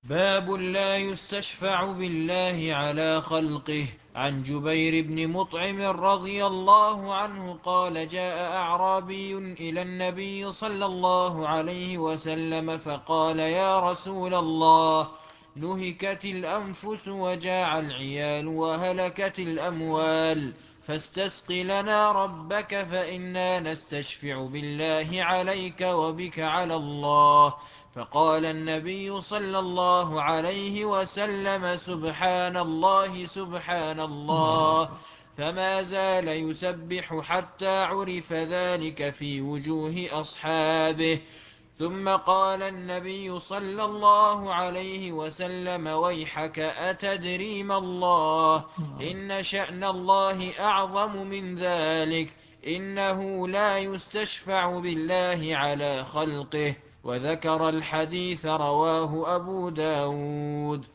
باب لا يستشفع بالله على خلقه. عن جبير بن مطعم رضي الله عنه قال: جاء أعرابي إلى النبي صلى الله عليه وسلم فقال: يا رسول الله، نهكت الأنفس وجاع العيال وهلكت الأموال، فاستسق لنا ربك فإنا نستشفع بالله عليك وبك على الله. فقال النبي صلى الله عليه وسلم: سبحان الله سبحان الله. فما زال يسبح حتى عرف ذلك في وجوه أصحابه. ثم قال النبي صلى الله عليه وسلم: ويحك أتدري ما الله؟ إن شأن الله أعظم من ذلك، إنه لا يستشفع بالله على خلقه. وذكر الحديث رواه أبو داود.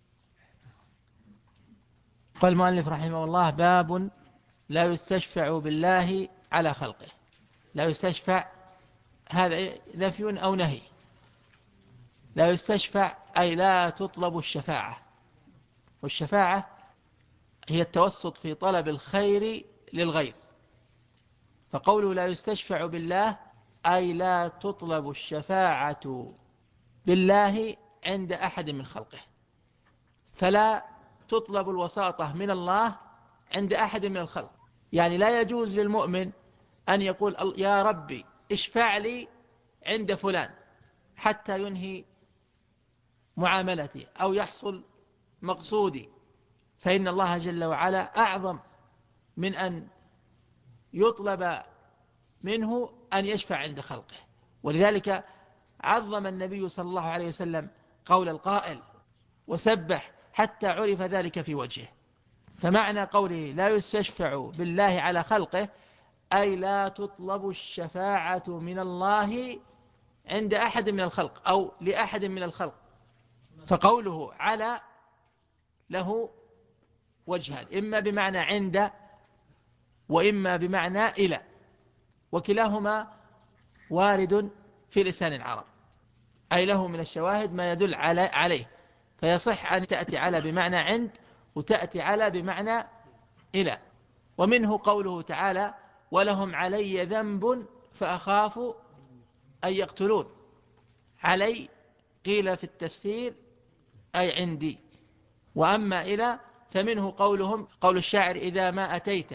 قال المؤلف رحمه الله: باب لا يستشفع بالله على خلقه. لا يستشفع، هذا نفي أو نهي. لا يستشفع أي لا تطلب الشفاعة، والشفاعة هي التوسط في طلب الخير للغير. فقوله لا يستشفع بالله أي لا تطلب الشفاعة بالله عند أحد من خلقه، فلا تطلب الوساطة من الله عند أحد من الخلق. يعني لا يجوز للمؤمن أن يقول: يا ربي اشفع لي عند فلان حتى ينهي معاملتي أو يحصل مقصودي، فإن الله جل وعلا أعظم من أن يطلب منه أن يشفع عند خلقه. ولذلك عظم النبي صلى الله عليه وسلم قول القائل: وسبح حتى عرف ذلك في وجهه. فمعنى قوله لا يستشفع بالله على خلقه أي لا تطلب الشفاعة من الله عند أحد من الخلق أو لأحد من الخلق. فقوله على له وجهان: إما بمعنى عند، وإما بمعنى إلى، وكلاهما وارد في لسان العرب، أي له من الشواهد ما يدل عليه. فيصح أن تأتي على بمعنى عند، وتأتي على بمعنى إلى. ومنه قوله تعالى: ولهم علي ذنب فأخاف أن يقتلون. علي قيل في التفسير أي عندي. وأما إلى فمنه قول الشاعر: إذا ما أتيت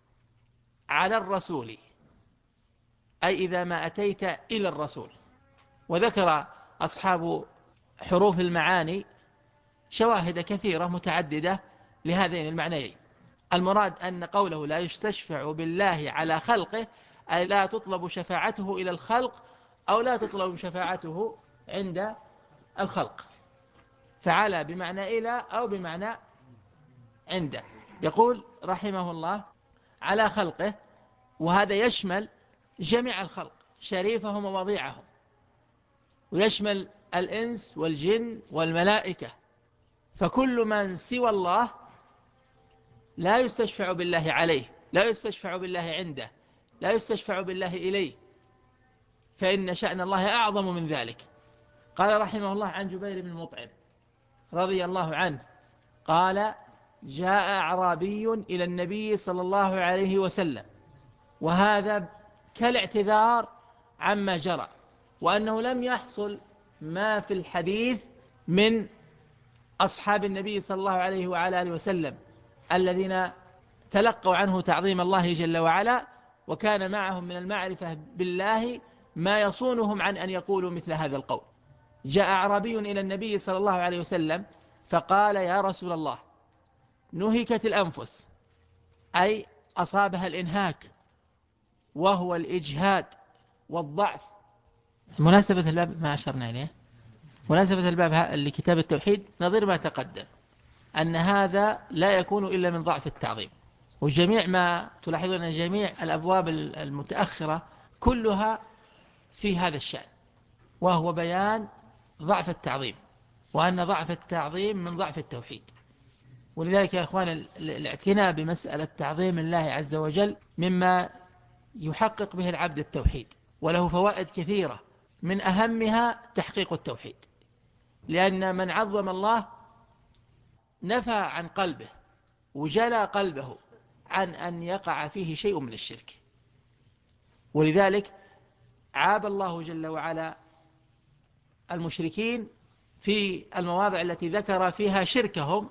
على الرسول، أي إذا ما أتيت إلى الرسول. وذكر أصحاب حروف المعاني شواهد كثيرة متعددة لهذين المعنيين. المراد أن قوله لا يستشفع بالله على خلقه أي لا تطلب شفاعته إلى الخلق، أو لا تطلب شفاعته عند الخلق. فعلى بمعنى إلى أو بمعنى عند. يقول رحمه الله: على خلقه، وهذا يشمل جميع الخلق شريفهم ووضيعهم، ويشمل الإنس والجن والملائكة. فكل من سوى الله لا يستشفع بالله عليه، لا يستشفع بالله عنده، لا يستشفع بالله إليه، فإن شأن الله أعظم من ذلك. قال رحمه الله عن جبير بن مطعم رضي الله عنه قال: جاء أعرابي إلى النبي صلى الله عليه وسلم، وهذا كالاعتذار عما جرى، وأنه لم يحصل ما في الحديث من أصحاب النبي صلى الله عليه وعلى آله وسلم الذين تلقوا عنه تعظيم الله جل وعلا، وكان معهم من المعرفة بالله ما يصونهم عن أن يقولوا مثل هذا القول. جاء أعرابي إلى النبي صلى الله عليه وسلم فقال: يا رسول الله، نهكت الأنفس، أي أصابها الإنهاك، وهو الإجهاد والضعف. مناسبة الباب ما أشرنا إليه، مناسبة الباب لكتاب التوحيد نظير ما تقدم، أن هذا لا يكون إلا من ضعف التعظيم. وجميع ما تلاحظون أن جميع الأبواب المتأخرة كلها في هذا الشأن، وهو بيان ضعف التعظيم، وأن ضعف التعظيم من ضعف التوحيد. ولذلك يا أخوان الاعتناء بمسألة تعظيم الله عز وجل مما يحقق به العبد التوحيد، وله فوائد كثيرة، من أهمها تحقيق التوحيد. لأن من عظم الله نفى عن قلبه وجلى قلبه عن أن يقع فيه شيء من الشرك. ولذلك عاب الله جل وعلا المشركين في المواضع التي ذكر فيها شركهم،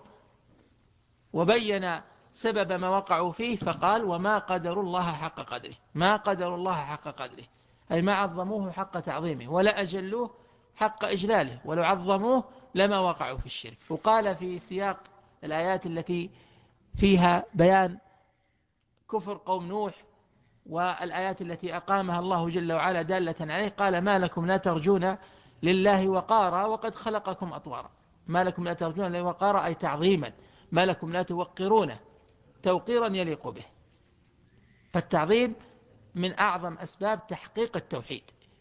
وبين سبب ما وقعوا فيه، فقال وما قدروا الله حق قدره. ما قدروا الله حق قدره أي ما عظموه حق تعظيمه ولا أجلوه حق إجلاله، ولو عظموه لما وقعوا في الشرك. وقال في سياق الآيات التي فيها بيان كفر قوم نوح والآيات التي أقامها الله جل وعلا دالة عليه، قال ما لكم لا ترجون لله وقارا وقد خلقكم أطوارا. ما لكم لا ترجون لله وقارا أي تعظيما، ما لكم لا توقرونه توقيرا يليق به. فالتعظيم من أعظم أسباب تحقيق التوحيد.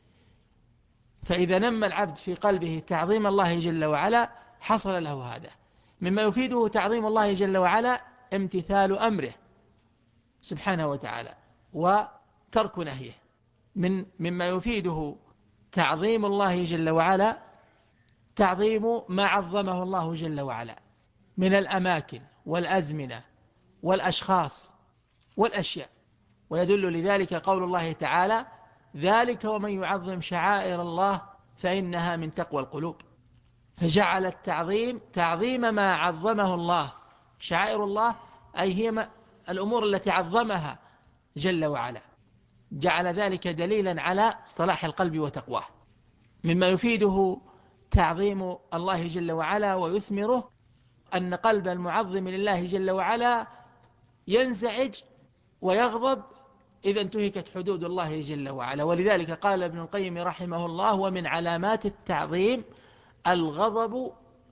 فإذا نمى العبد في قلبه تعظيم الله جل وعلا حصل له هذا. مما يفيده تعظيم الله جل وعلا امتثال أمره سبحانه وتعالى وترك نهيه. مما يفيده تعظيم الله جل وعلا تعظيم ما عظمه الله جل وعلا من الأماكن والأزمنة والأشخاص والأشياء. ويدل لذلك قول الله تعالى ذلك ومن يعظم شعائر الله فإنها من تقوى القلوب. فجعل التعظيم تعظيم ما عظمه الله. شعائر الله أي هي الأمور التي عظمها جل وعلا، جعل ذلك دليلا على صلاح القلب وتقواه. مما يفيده تعظيم الله جل وعلا ويثمره أن قلب المعظم لله جل وعلا ينزعج ويغضب إذا انتهكت حدود الله جل وعلا. ولذلك قال ابن القيم رحمه الله ومن علامات التعظيم الغضب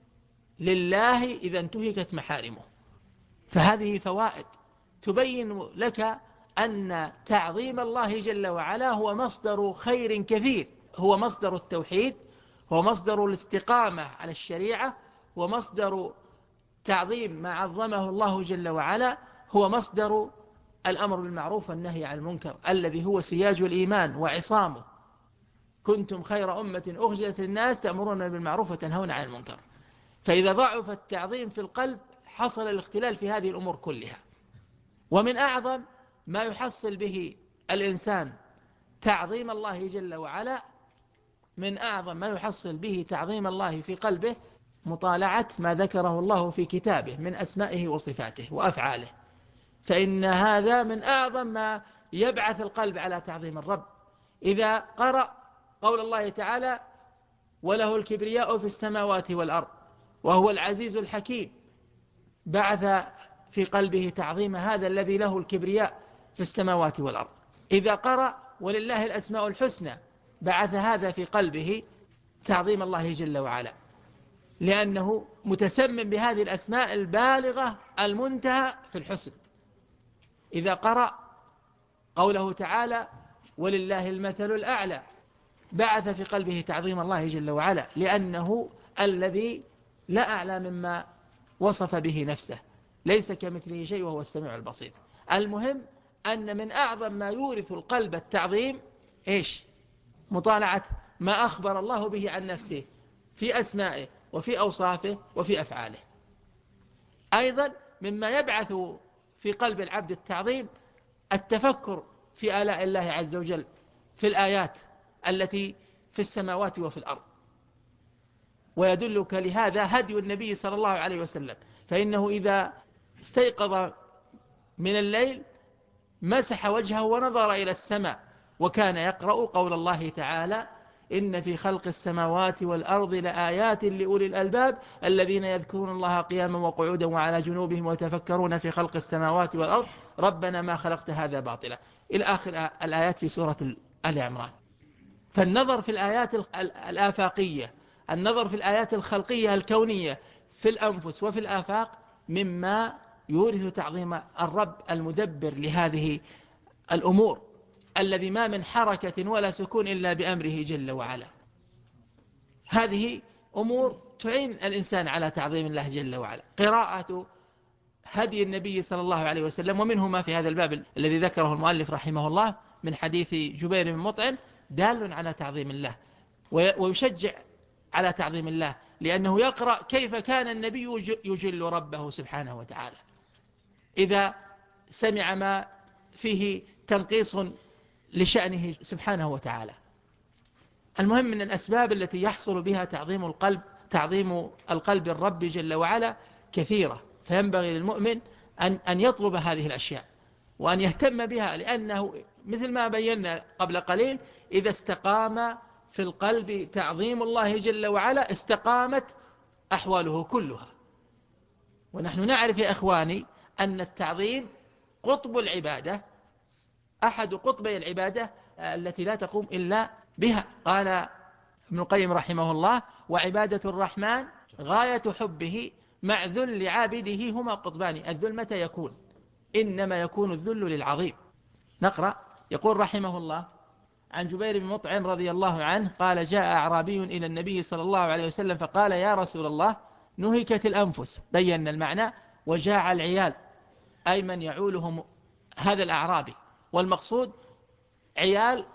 لله إذا انتهكت محارمه. فهذه فوائد تبين لك أن تعظيم الله جل وعلا هو مصدر خير كثير، هو مصدر التوحيد، هو مصدر الاستقامة على الشريعة، ومصدر تعظيم ما عظمه الله جل وعلا، هو مصدر الأمر بالمعروف والنهي عن المنكر الذي هو سياج الإيمان وعصامه. كنتم خير أمة أخرجت للناس تأمرون بالمعروف وتنهون عن المنكر. فإذا ضعف التعظيم في القلب حصل الاختلال في هذه الأمور كلها. ومن أعظم ما يحصل به الإنسان تعظيم الله جل وعلا، من أعظم ما يحصل به تعظيم الله في قلبه مطالعة ما ذكره الله في كتابه من أسمائه وصفاته وأفعاله. فإن هذا من أعظم ما يبعث القلب على تعظيم الرب. إذا قرأ قول الله تعالى وله الكبرياء في السماوات والأرض وهو العزيز الحكيم، بعث في قلبه تعظيم هذا الذي له الكبرياء في السماوات والأرض. إذا قرأ ولله الأسماء الحسنى، بعث هذا في قلبه تعظيم الله جل وعلا، لأنه متسمم بهذه الأسماء البالغة المنتهى في الحسن. إذا قرأ قوله تعالى ولله المثل الأعلى، بعث في قلبه تعظيم الله جل وعلا، لأنه الذي لا أعلى مما وصف به نفسه، ليس كمثله شيء وهو السميع البصير. المهم أن من أعظم ما يورث القلب التعظيم إيش؟ مطالعة ما أخبر الله به عن نفسه في أسمائه وفي أوصافه وفي أفعاله. أيضا مما يبعث في قلب العبد التعظيم التفكر في آلاء الله عز وجل في الآيات التي في السماوات وفي الأرض. ويدلك لهذا هدي النبي صلى الله عليه وسلم، فإنه إذا استيقظ من الليل مسح وجهه ونظر إلى السماء، وكان يقرأ قول الله تعالى إن في خلق السماوات والأرض لآيات لأولي الألباب الذين يذكرون الله قياما وقعودا وعلى جنوبهم ويتفكرون في خلق السماوات والأرض ربنا ما خلقت هذا باطلا إلى آخر الآيات في سورة آل عمران. فالنظر في الآيات الآفاقية، النظر في الآيات الخلقية الكونية في الأنفس وفي الآفاق مما يورث تعظيم الرب المدبر لهذه الأمور، الذي ما من حركة ولا سكون إلا بأمره جل وعلا. هذه أمور تعين الإنسان على تعظيم الله جل وعلا. قراءة هدي النبي صلى الله عليه وسلم، ومنه ما في هذا الباب الذي ذكره المؤلف رحمه الله من حديث جبير بن مطعم، دال على تعظيم الله ويشجع على تعظيم الله. لأنه يقرأ كيف كان النبي يجل ربه سبحانه وتعالى إذا سمع ما فيه تنقيص لشأنه سبحانه وتعالى. المهم من الأسباب التي يحصل بها تعظيم القلب الرب جل وعلا كثيرة، فينبغي للمؤمن أن يطلب هذه الأشياء وأن يهتم بها، لأنه مثل ما بينا قبل قليل إذا استقام في القلب تعظيم الله جل وعلا استقامت أحواله كلها. ونحن نعرف يا إخواني أن التعظيم قطب العبادة، أحد قطبي العبادة التي لا تقوم إلا بها. قال ابن القيم رحمه الله: وعبادة الرحمن غاية حبه مع ذل عابده هما قطبان. الذل متى يكون؟ إنما يكون الذل للعظيم. نقرأ. يقول رحمه الله: عن جبير بن مطعم رضي الله عنه قال: جاء أعرابي إلى النبي صلى الله عليه وسلم فقال: يا رسول الله، نهكت الأنفس. بيّن المعنى: وجاع العيال، أي من يعولهم هذا الأعرابي، والمقصود عيال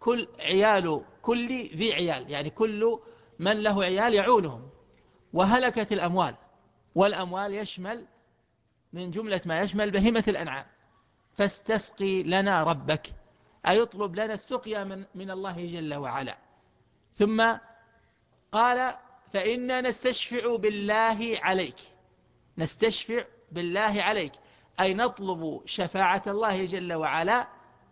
كل ذي عيال، يعني كل من له عيال يعولهم. وهلكت الأموال، والأموال يشمل من جملة ما يشمل بهيمة الأنعام. فاستسقي لنا ربك، أي يطلب لنا السقيا من الله جل وعلا. ثم قال: فإنا نستشفع بالله عليك. نستشفع بالله عليك أي نطلب شفاعة الله جل وعلا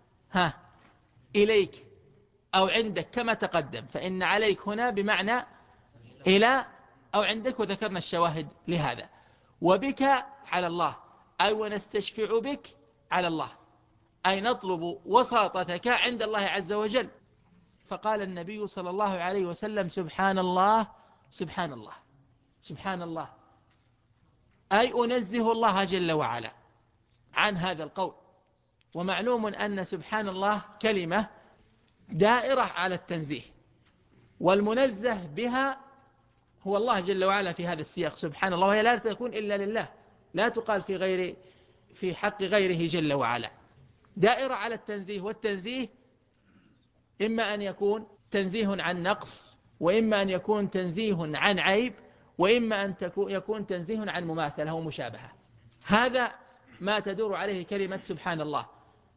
إليك أو عندك كما تقدم. فإن عليك هنا بمعنى إلى أو عندك، وذكرنا الشواهد لهذا. وبك على الله، أي ونستشفع بك على الله، أي نطلب وساطتك عند الله عز وجل. فقال النبي صلى الله عليه وسلم: سبحان الله سبحان الله سبحان الله، أي أنزه الله جل وعلا عن هذا القول. ومعلوم أن سبحان الله كلمة دائرة على التنزيه، والمنزه بها هو الله جل وعلا في هذا السياق سبحان الله، وهي لا تكون إلا لله، لا تقال في حق غيره جل وعلا. دائرة على التنزيه، والتنزيه إما أن يكون تنزيه عن نقص، وإما أن يكون تنزيه عن عيب، وإما أن يكون تنزيه عن مماثلة ومشابهة. هذا ما تدور عليه كلمة سبحان الله.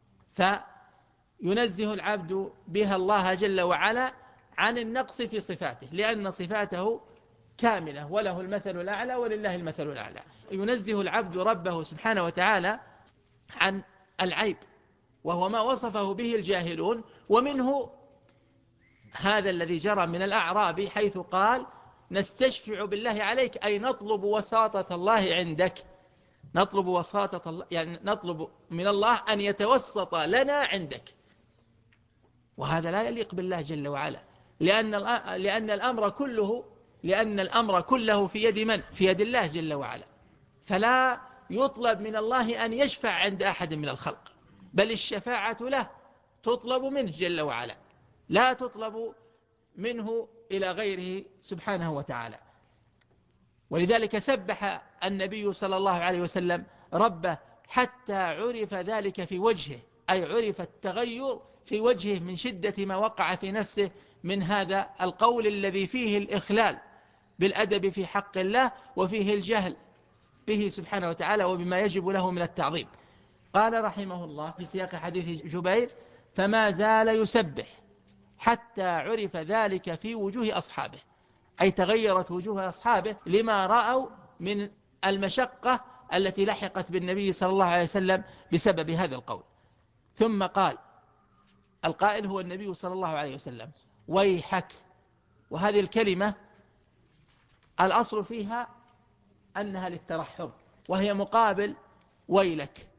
فينزه العبد بها الله جل وعلا عن النقص في صفاته، لأن صفاته كاملة وله المثل الأعلى ولله المثل الأعلى. ينزه العبد ربه سبحانه وتعالى عن العيب، وهو ما وصفه به الجاهلون. ومنه هذا الذي جرى من الأعراب حيث قال: نستشفع بالله عليك، أي نطلب وساطة الله عندك. نطلب وساطة الله، يعني نطلب من الله أن يتوسط لنا عندك. وهذا لا يليق بالله جل وعلا، لأن الأمر كله في يد من؟ في يد الله جل وعلا. فلا يطلب من الله أن يشفع عند أحد من الخلق، بل الشفاعة له تطلب منه جل وعلا، لا تطلب منه إلى غيره سبحانه وتعالى. ولذلك سبح النبي صلى الله عليه وسلم ربه حتى عرف ذلك في وجهه، أي عرف التغير في وجهه من شدة ما وقع في نفسه من هذا القول الذي فيه الإخلال بالأدب في حق الله، وفيه الجهل به سبحانه وتعالى وبما يجب له من التعظيم. قال رحمه الله في سياق حديث جبير: فما زال يسبح حتى عرف ذلك في وجوه أصحابه، أي تغيرت وجوه أصحابه لما رأوا من المشقة التي لحقت بالنبي صلى الله عليه وسلم بسبب هذا القول. ثم قال، القائل هو النبي صلى الله عليه وسلم: ويحك. وهذه الكلمة الأصل فيها أنها للترحم، وهي مقابل ويلك.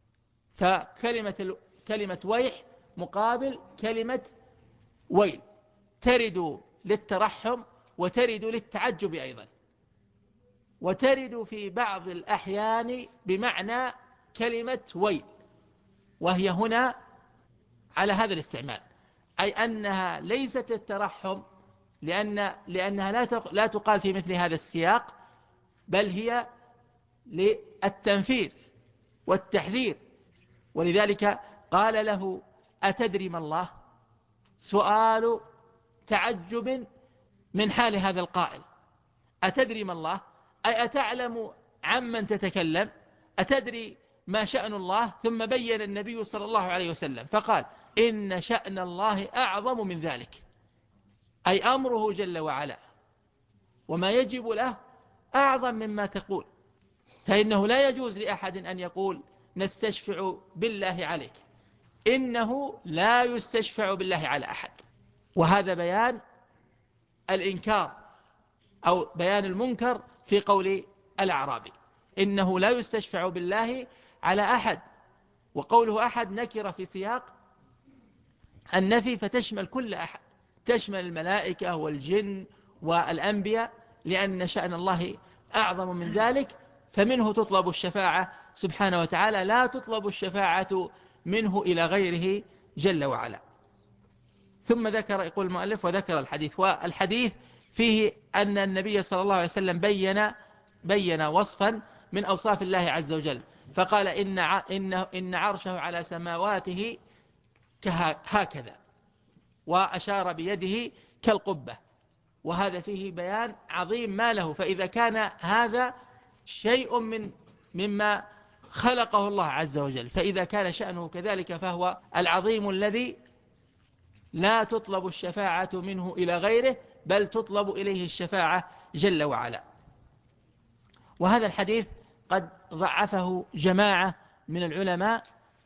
فكلمة ويح مقابل كلمة ويل، ترد للترحم وترد للتعجب أيضا، وترد في بعض الأحيان بمعنى كلمة ويل، وهي هنا على هذا الاستعمال، أي أنها ليست للترحم لأنها لا تقال في مثل هذا السياق، بل هي للتنفير والتحذير. ولذلك قال له: أتدري ما الله؟ سؤال تعجب من حال هذا القائل، أتدري ما الله؟ أي أتعلم عمن تتكلم؟ أتدري ما شأن الله؟ ثم بين النبي صلى الله عليه وسلم فقال إن شأن الله أعظم من ذلك، أي أمره جل وعلا وما يجب له أعظم مما تقول. فإنه لا يجوز لأحد أن يقول نستشفع بالله عليك، إنه لا يستشفع بالله على أحد. وهذا بيان الإنكار أو بيان المنكر في قول الأعرابي، إنه لا يستشفع بالله على أحد. وقوله أحد نكر في سياق النفي فتشمل كل أحد، تشمل الملائكة والجن والأنبياء، لأن شأن الله أعظم من ذلك، فمنه تطلب الشفاعة سبحانه وتعالى، لا تطلب الشفاعة منه إلى غيره جل وعلا. ثم ذكر، يقول المؤلف وذكر الحديث، والحديث فيه أن النبي صلى الله عليه وسلم بين وصفا من أوصاف الله عز وجل، فقال إن عرشه على سماواته هكذا، وأشار بيده كالقبة. وهذا فيه بيان عظيم ما له. فإذا كان هذا شيء مما خلقه الله عز وجل، فإذا كان شأنه كذلك فهو العظيم الذي لا تطلب الشفاعة منه إلى غيره، بل تطلب إليه الشفاعة جل وعلا. وهذا الحديث قد ضعفه جماعة من العلماء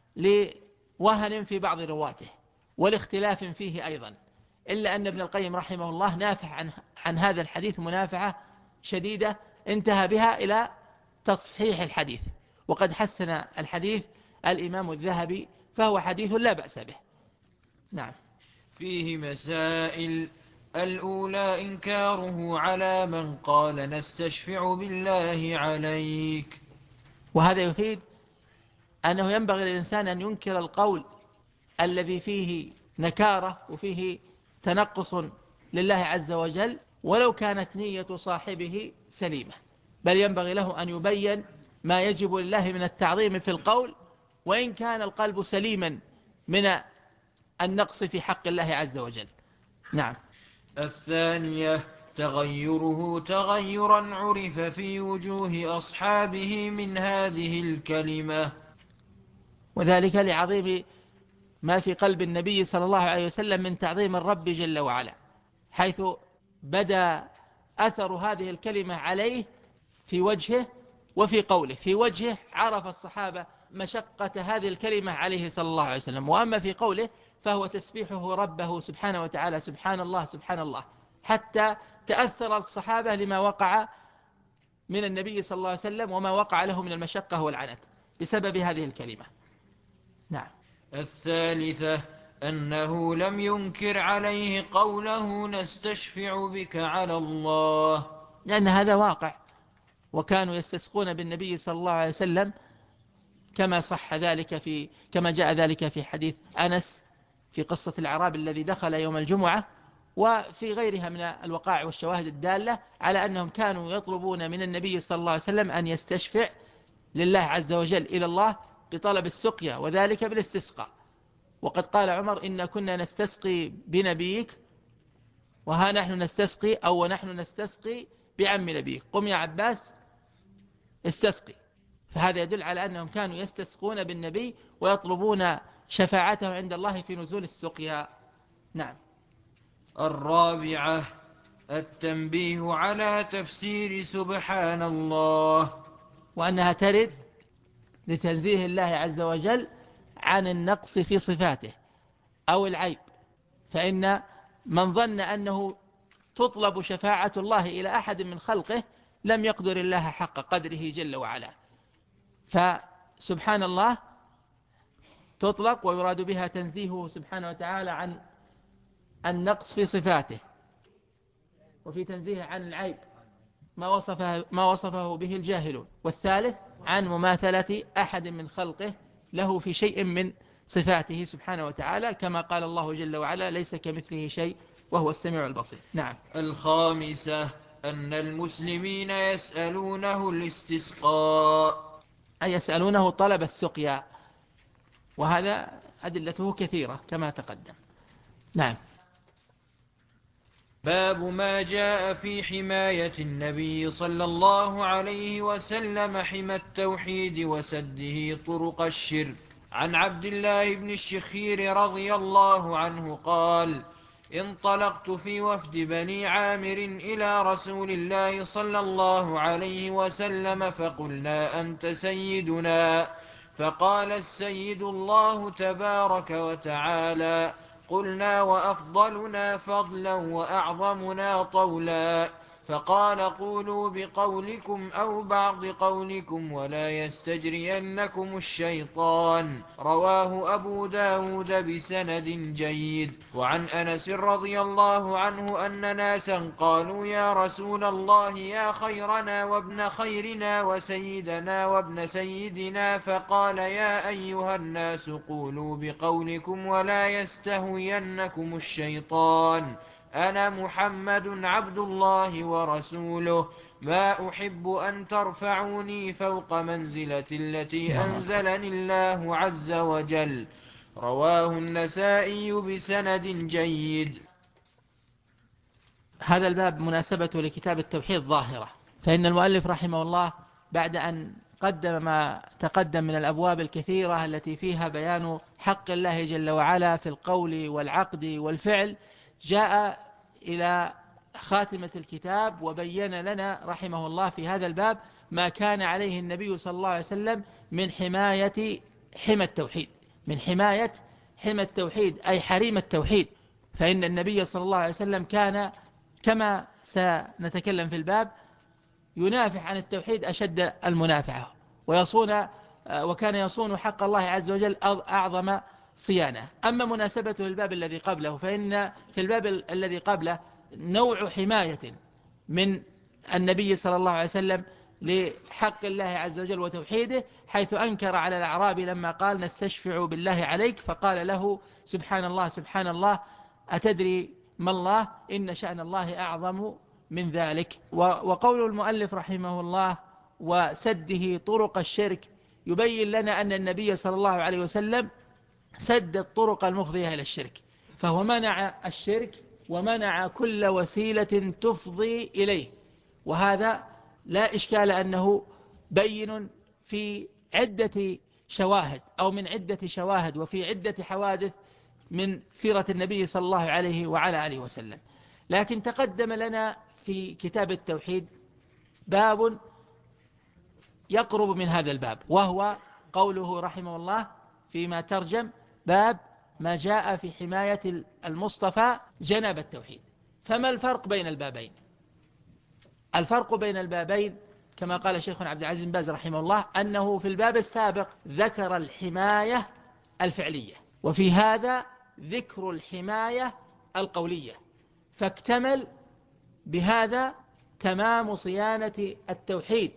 لوهن في بعض رواته والاختلاف فيه أيضا، إلا أن ابن القيم رحمه الله نافح عن هذا الحديث منافعة شديدة انتهى بها إلى تصحيح الحديث. وقد حسن الحديث الإمام الذهبي، فهو حديث لا بأس به. نعم. فيه مسائل: الأولى إنكاره على من قال نستشفع بالله عليك. وهذا يفيد أنه ينبغي للإنسان أن ينكر القول الذي فيه نكارة وفيه تنقص لله عز وجل، ولو كانت نية صاحبه سليمة، بل ينبغي له أن يبين ما يجب لله من التعظيم في القول، وإن كان القلب سليما من النقص في حق الله عز وجل. نعم. الثانية تغيره تغيرا عرف في وجوه أصحابه من هذه الكلمة، وذلك لعظيم ما في قلب النبي صلى الله عليه وسلم من تعظيم الرب جل وعلا، حيث بدا أثر هذه الكلمة عليه في وجهه وفي قوله. في وجهه عرف الصحابة مشقة هذه الكلمة عليه صلى الله عليه وسلم، وأما في قوله فهو تسبيحه ربه سبحانه وتعالى، سبحان الله سبحان الله، حتى تأثر الصحابة لما وقع من النبي صلى الله عليه وسلم وما وقع له من المشقة والعنت بسبب هذه الكلمة. نعم. الثالثة أنه لم ينكر عليه قوله نستشفع بك على الله، لأن هذا واقع، وكانوا يستسقون بالنبي صلى الله عليه وسلم، كما جاء ذلك في حديث أنس في قصة الأعرابي الذي دخل يوم الجمعة، وفي غيرها من الوقائع والشواهد الدالة على أنهم كانوا يطلبون من النبي صلى الله عليه وسلم أن يستشفع لله عز وجل إلى الله بطلب السقيا، وذلك بالاستسقاء. وقد قال عمر إن كنا نستسقي بنبيك، وها نحن نستسقي ونحن نستسقي بعم نبيك، قم يا عباس استسقي. فهذا يدل على أنهم كانوا يستسقون بالنبي ويطلبون شفاعته عند الله في نزول السقيا. نعم. الرابعة التنبيه على تفسير سبحان الله، وأنها ترد لتنزيه الله عز وجل عن النقص في صفاته أو العيب، فإن من ظن أنه تطلب شفاعة الله إلى أحد من خلقه لم يقدر الله حق قدره جل وعلا. فسبحان الله تطلق ويراد بها تنزيهه سبحانه وتعالى عن النقص في صفاته، وفي تنزيه عن العيب ما وصفه به الجاهلون. والثالث عن مماثلة أحد من خلقه له في شيء من صفاته سبحانه وتعالى، كما قال الله جل وعلا ليس كمثله شيء وهو السميع البصير. نعم. الخامسة أن المسلمين يسألونه الاستسقاء، أي يسألونه طلب السقيا، وهذا أدلته كثيرة كما تقدم. نعم. باب ما جاء في حماية النبي صلى الله عليه وسلم حمى التوحيد وسده طرق الشرك. عن عبد الله بن الشخير رضي الله عنه قال: انطلقت في وفد بني عامر إلى رسول الله صلى الله عليه وسلم فقلنا: أنت سيدنا؟ فقال: السيد الله تبارك وتعالى. قلنا: وأفضلنا فضلا وأعظمنا طولا؟ فقال: قولوا بقولكم أو بعض قولكم ولا يستجرينكم الشيطان. رواه أبو داود بسند جيد. وعن أنس رضي الله عنه أن ناسا قالوا: يا رسول الله، يا خيرنا وابن خيرنا وسيدنا وابن سيدنا. فقال: يا أيها الناس، قولوا بقولكم ولا يستهوينكم الشيطان. أنا محمد عبد الله ورسوله، ما أحب أن ترفعوني فوق منزلتي التي الله أكبر. أنزلني الله عز وجل. رواه النسائي بسند جيد. هذا الباب مناسبته لكتاب التوحيد ظاهرة، فإن المؤلف رحمه الله بعد أن قدم ما تقدم من الأبواب الكثيرة التي فيها بيان حق الله جل وعلا في القول والعقد والفعل، جاء إلى خاتمة الكتاب وبين لنا رحمه الله في هذا الباب ما كان عليه النبي صلى الله عليه وسلم من حماية حمى التوحيد، من حماية حمى التوحيد أي حريم التوحيد. فإن النبي صلى الله عليه وسلم كان كما سنتكلم في الباب ينافح عن التوحيد أشد المنافعة، وكان يصون حق الله عز وجل أعظم صيانة. أما مناسبته الباب الذي قبله، فإن في الباب الذي قبله نوع حماية من النبي صلى الله عليه وسلم لحق الله عز وجل وتوحيده، حيث أنكر على الأعراب لما قال: نستشفع بالله عليك، فقال له: سبحان الله سبحان الله، أتدري ما الله؟ إن شأن الله أعظم من ذلك. وقول المؤلف رحمه الله: وسده طرق الشرك، يبين لنا أن النبي صلى الله عليه وسلم سد الطرق المفضية إلى الشرك، فهو منع الشرك ومنع كل وسيلة تفضي إليه. وهذا لا إشكال أنه بين في عدة شواهد أو من عدة شواهد وفي عدة حوادث من سيرة النبي صلى الله عليه وعلى آله وسلم. لكن تقدم لنا في كتاب التوحيد باب يقرب من هذا الباب، وهو قوله رحمه الله فيما ترجم: باب ما جاء في حماية المصطفى جنب التوحيد. فما الفرق بين البابين؟ الفرق بين البابين كما قال شيخنا عبد العزيز بن باز رحمه الله أنه في الباب السابق ذكر الحماية الفعلية، وفي هذا ذكر الحماية القولية، فاكتمل بهذا تمام صيانة التوحيد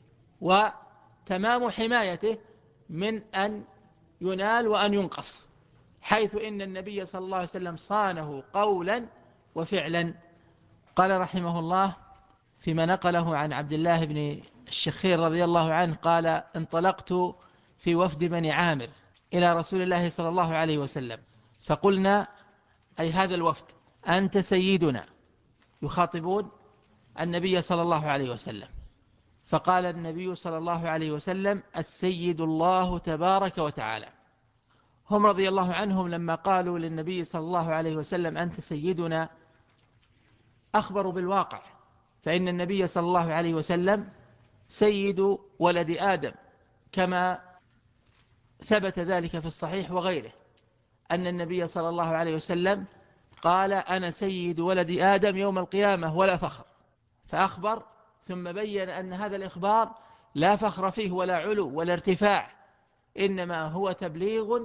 وتمام حمايته من أن ينال وأن ينقص، حيث إن النبي صلى الله عليه وسلم صانه قولا وفعلا. قال رحمه الله فيما نقله عن عبد الله بن الشخير رضي الله عنه قال: انطلقت في وفد بني عامر إلى رسول الله صلى الله عليه وسلم فقلنا، أي هذا الوفد: أنت سيدنا، يخاطبون النبي صلى الله عليه وسلم. فقال النبي صلى الله عليه وسلم: السيد الله تبارك وتعالى. هم رضي الله عنهم لما قالوا للنبي صلى الله عليه وسلم: أنت سيدنا، أخبروا بالواقع، فإن النبي صلى الله عليه وسلم سيد ولد آدم، كما ثبت ذلك في الصحيح وغيره، أن النبي صلى الله عليه وسلم قال: أنا سيد ولد آدم يوم القيامة ولا فخر. فأخبر ثم بين أن هذا الإخبار لا فخر فيه ولا علو ولا ارتفاع، إنما هو تبليغ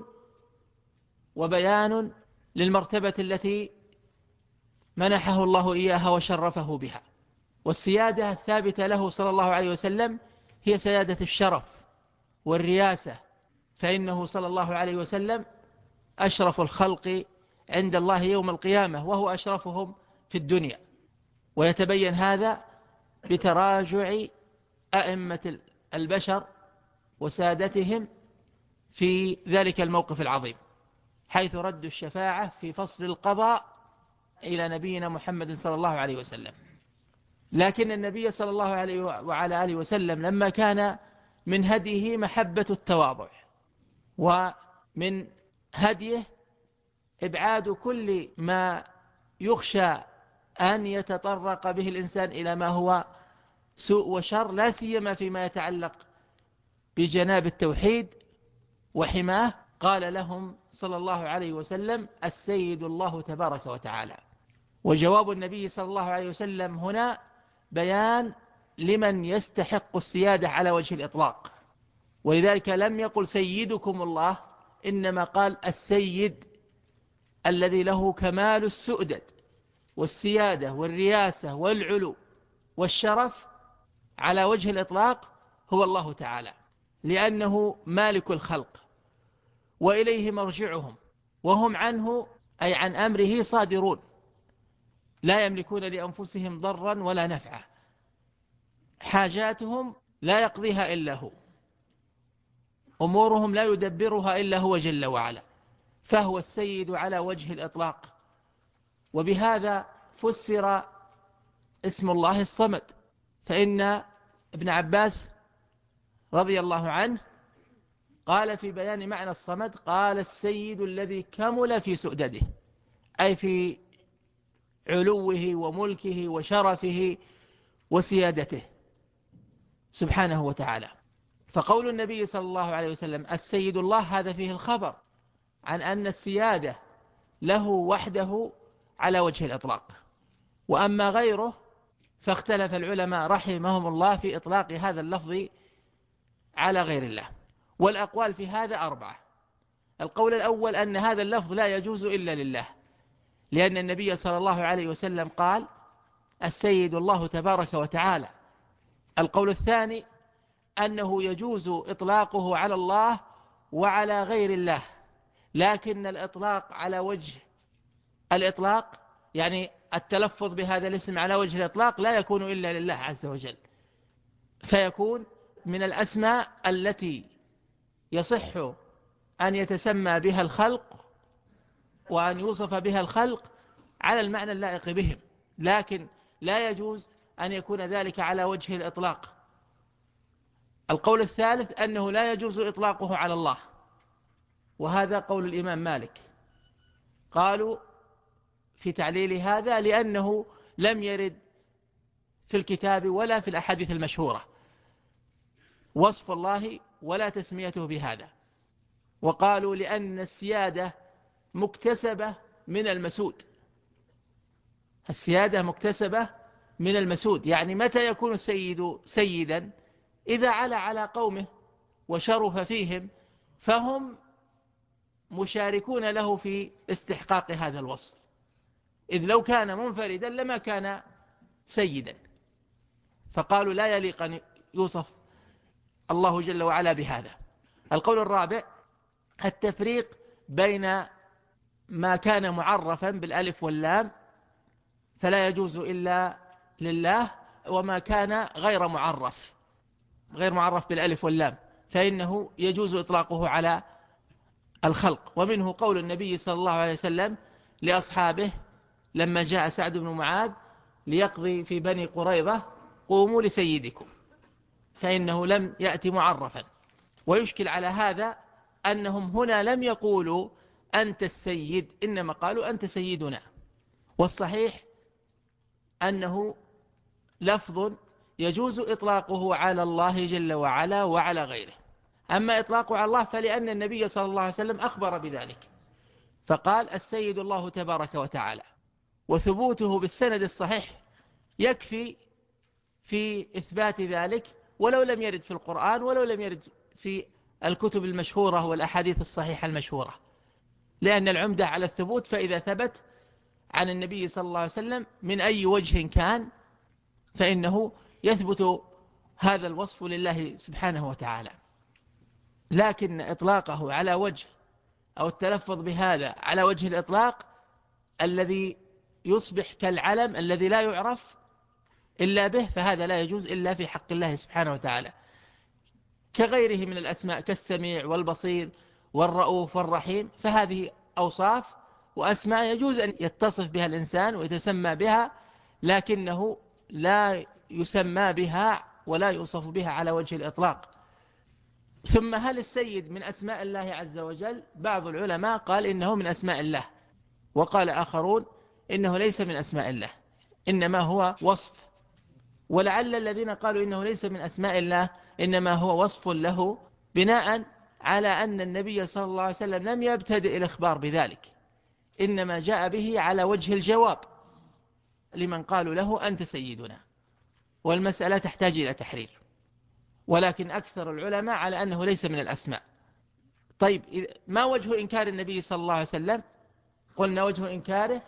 وبيان للمرتبة التي منحه الله إياها وشرفه بها. والسيادة الثابتة له صلى الله عليه وسلم هي سيادة الشرف والرياسة، فإنه صلى الله عليه وسلم أشرف الخلق عند الله يوم القيامة، وهو أشرفهم في الدنيا. ويتبين هذا بتراجع أئمة البشر وسادتهم في ذلك الموقف العظيم، حيث ردوا الشفاعة في فصل القضاء إلى نبينا محمد صلى الله عليه وسلم. لكن النبي صلى الله عليه وعلى آله وسلم لما كان من هديه محبة التواضع، ومن هديه إبعاد كل ما يخشى أن يتطرق به الإنسان إلى ما هو سوء وشر، لا سيما فيما يتعلق بجناب التوحيد وحماه، قال لهم صلى الله عليه وسلم: السيد الله تبارك وتعالى. وجواب النبي صلى الله عليه وسلم هنا بيان لمن يستحق السيادة على وجه الإطلاق، ولذلك لم يقل سيدكم الله، إنما قال السيد الذي له كمال السؤدد والسيادة والرياسة والعلو والشرف على وجه الإطلاق هو الله تعالى، لأنه مالك الخلق وإليه مرجعهم، وهم عنه أي عن أمره صادرون، لا يملكون لأنفسهم ضرا ولا نفعا، حاجاتهم لا يقضيها إلا هو، أمورهم لا يدبرها إلا هو جل وعلا، فهو السيد على وجه الإطلاق. وبهذا فسر اسم الله الصمد، فإن ابن عباس رضي الله عنه قال في بيان معنى الصمد، قال: السيد الذي كمل في سؤدده، أي في علوه وملكه وشرفه وسيادته سبحانه وتعالى. فقول النبي صلى الله عليه وسلم السيد الله، هذا فيه الخبر عن أن السيادة له وحده على وجه الإطلاق. وأما غيره فاختلف العلماء رحمهم الله في إطلاق هذا اللفظ على غير الله، والأقوال في هذا أربعة. القول الأول أن هذا اللفظ لا يجوز إلا لله، لأن النبي صلى الله عليه وسلم قال: السيد الله تبارك وتعالى. القول الثاني أنه يجوز إطلاقه على الله وعلى غير الله، لكن الإطلاق على وجه الإطلاق، يعني التلفظ بهذا الاسم على وجه الإطلاق، لا يكون إلا لله عز وجل، فيكون من الأسماء التي يصح أن يتسمى بها الخلق وأن يوصف بها الخلق على المعنى اللائق بهم، لكن لا يجوز أن يكون ذلك على وجه الإطلاق. القول الثالث أنه لا يجوز إطلاقه على الله، وهذا قول الإمام مالك. قالوا في تعليل هذا لأنه لم يرد في الكتاب ولا في الأحاديث المشهورة وصف الله ولا تسميته بهذا. وقالوا لأن السيادة مكتسبة من المسود، السيادة مكتسبة من المسود، يعني متى يكون السيد سيدا؟ إذا علا على قومه وشرف فيهم، فهم مشاركون له في استحقاق هذا الوصف، إذ لو كان منفردا لما كان سيدا. فقالوا لا يليق أن يوصف الله جل وعلا بهذا. القول الرابع التفريق بين ما كان معرفا بالألف واللام فلا يجوز إلا لله، وما كان غير معرف بالألف واللام فإنه يجوز إطلاقه على الخلق. ومنه قول النبي صلى الله عليه وسلم لأصحابه لما جاء سعد بن معاذ ليقضي في بني قريظة: قوموا لسيدكم، فإنه لم يأتي معرفا. ويشكل على هذا أنهم هنا لم يقولوا أنت السيد، إنما قالوا أنت سيدنا. والصحيح أنه لفظ يجوز إطلاقه على الله جل وعلا وعلى غيره. أما إطلاقه على الله فلأن النبي صلى الله عليه وسلم أخبر بذلك، فقال: السيد الله تبارك وتعالى. وثبوته بالسند الصحيح يكفي في إثبات ذلك، ولو لم يرد في القرآن ولو لم يرد في الكتب المشهورة والأحاديث الصحيحة المشهورة، لأن العمدة على الثبوت، فإذا ثبت عن النبي صلى الله عليه وسلم من أي وجه كان فإنه يثبت هذا الوصف لله سبحانه وتعالى. لكن إطلاقه على وجه أو التلفظ بهذا على وجه الإطلاق الذي يصبح كالعلم الذي لا يعرف إلا به، فهذا لا يجوز إلا في حق الله سبحانه وتعالى، كغيره من الأسماء كالسميع والبصير والرؤوف والرحيم، فهذه أوصاف وأسماء يجوز أن يتصف بها الإنسان ويتسمى بها، لكنه لا يسمى بها ولا يوصف بها على وجه الإطلاق. ثم هل السيد من أسماء الله عز وجل؟ بعض العلماء قال إنه من أسماء الله، وقال آخرون إنه ليس من أسماء الله، إنما هو وصف. ولعل الذين قالوا إنه ليس من أسماء الله إنما هو وصف له، بناء على أن النبي صلى الله عليه وسلم لم يبتدئ الإخبار بذلك، إنما جاء به على وجه الجواب لمن قالوا له أنت سيدنا، والمسألة تحتاج إلى تحرير. ولكن أكثر العلماء على أنه ليس من الأسماء. طيب ما وجه إنكار النبي صلى الله عليه وسلم؟ قلنا وجه إنكاره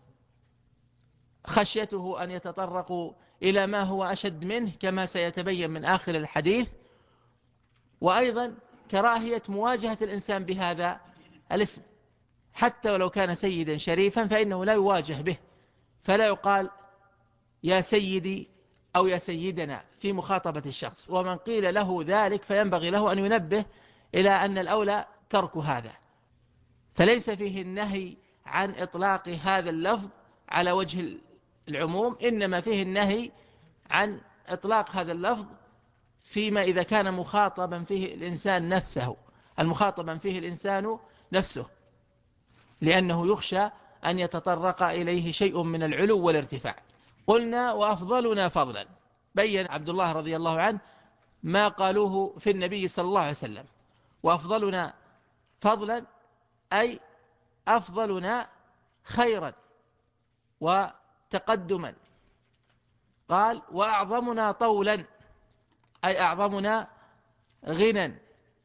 خشيته أن يتطرقوا إلى ما هو أشد منه كما سيتبين من آخر الحديث، وأيضا كراهية مواجهة الإنسان بهذا الاسم، حتى ولو كان سيدا شريفا فإنه لا يواجه به، فلا يقال يا سيدي أو يا سيدنا في مخاطبة الشخص. ومن قيل له ذلك فينبغي له أن ينبه إلى أن الأولى ترك هذا. فليس فيه النهي عن إطلاق هذا اللفظ على وجه العموم، إنما فيه النهي عن إطلاق هذا اللفظ فيما إذا كان مخاطبا فيه الإنسان نفسه، المخاطبا فيه الإنسان نفسه، لأنه يخشى أن يتطرق إليه شيء من العلو والارتفاع. قلنا وأفضلنا فضلا، بين عبد الله رضي الله عنه ما قالوه في النبي صلى الله عليه وسلم. وأفضلنا فضلا أي أفضلنا خيرا وتقدما. قال وأعظمنا طولا أي أعظمنا غنى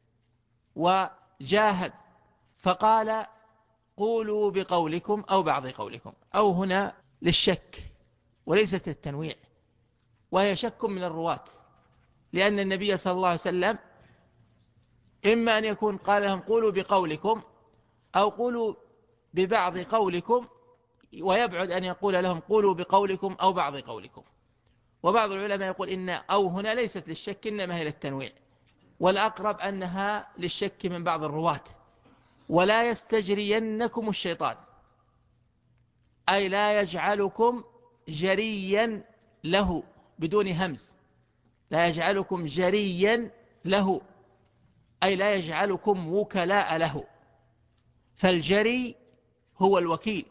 وجاها. فقال قولوا بقولكم أو بعض قولكم، أو هنا للشك وليست التنويع، وهي شك من الرواة، لأن النبي صلى الله عليه وسلم إما أن يكون قال لهم قولوا بقولكم أو قولوا ببعض قولكم، ويبعد أن يقول لهم قولوا بقولكم أو بعض قولكم. وبعض العلماء يقول إن أو هنا ليست للشك إنما هي للتنويع، والأقرب أنها للشك من بعض الرواة. ولا يستجرينكم الشيطان أي لا يجعلكم جريا له بدون همز، لا يجعلكم جريا له أي لا يجعلكم وكلاء له. فالجري هو الوكيل،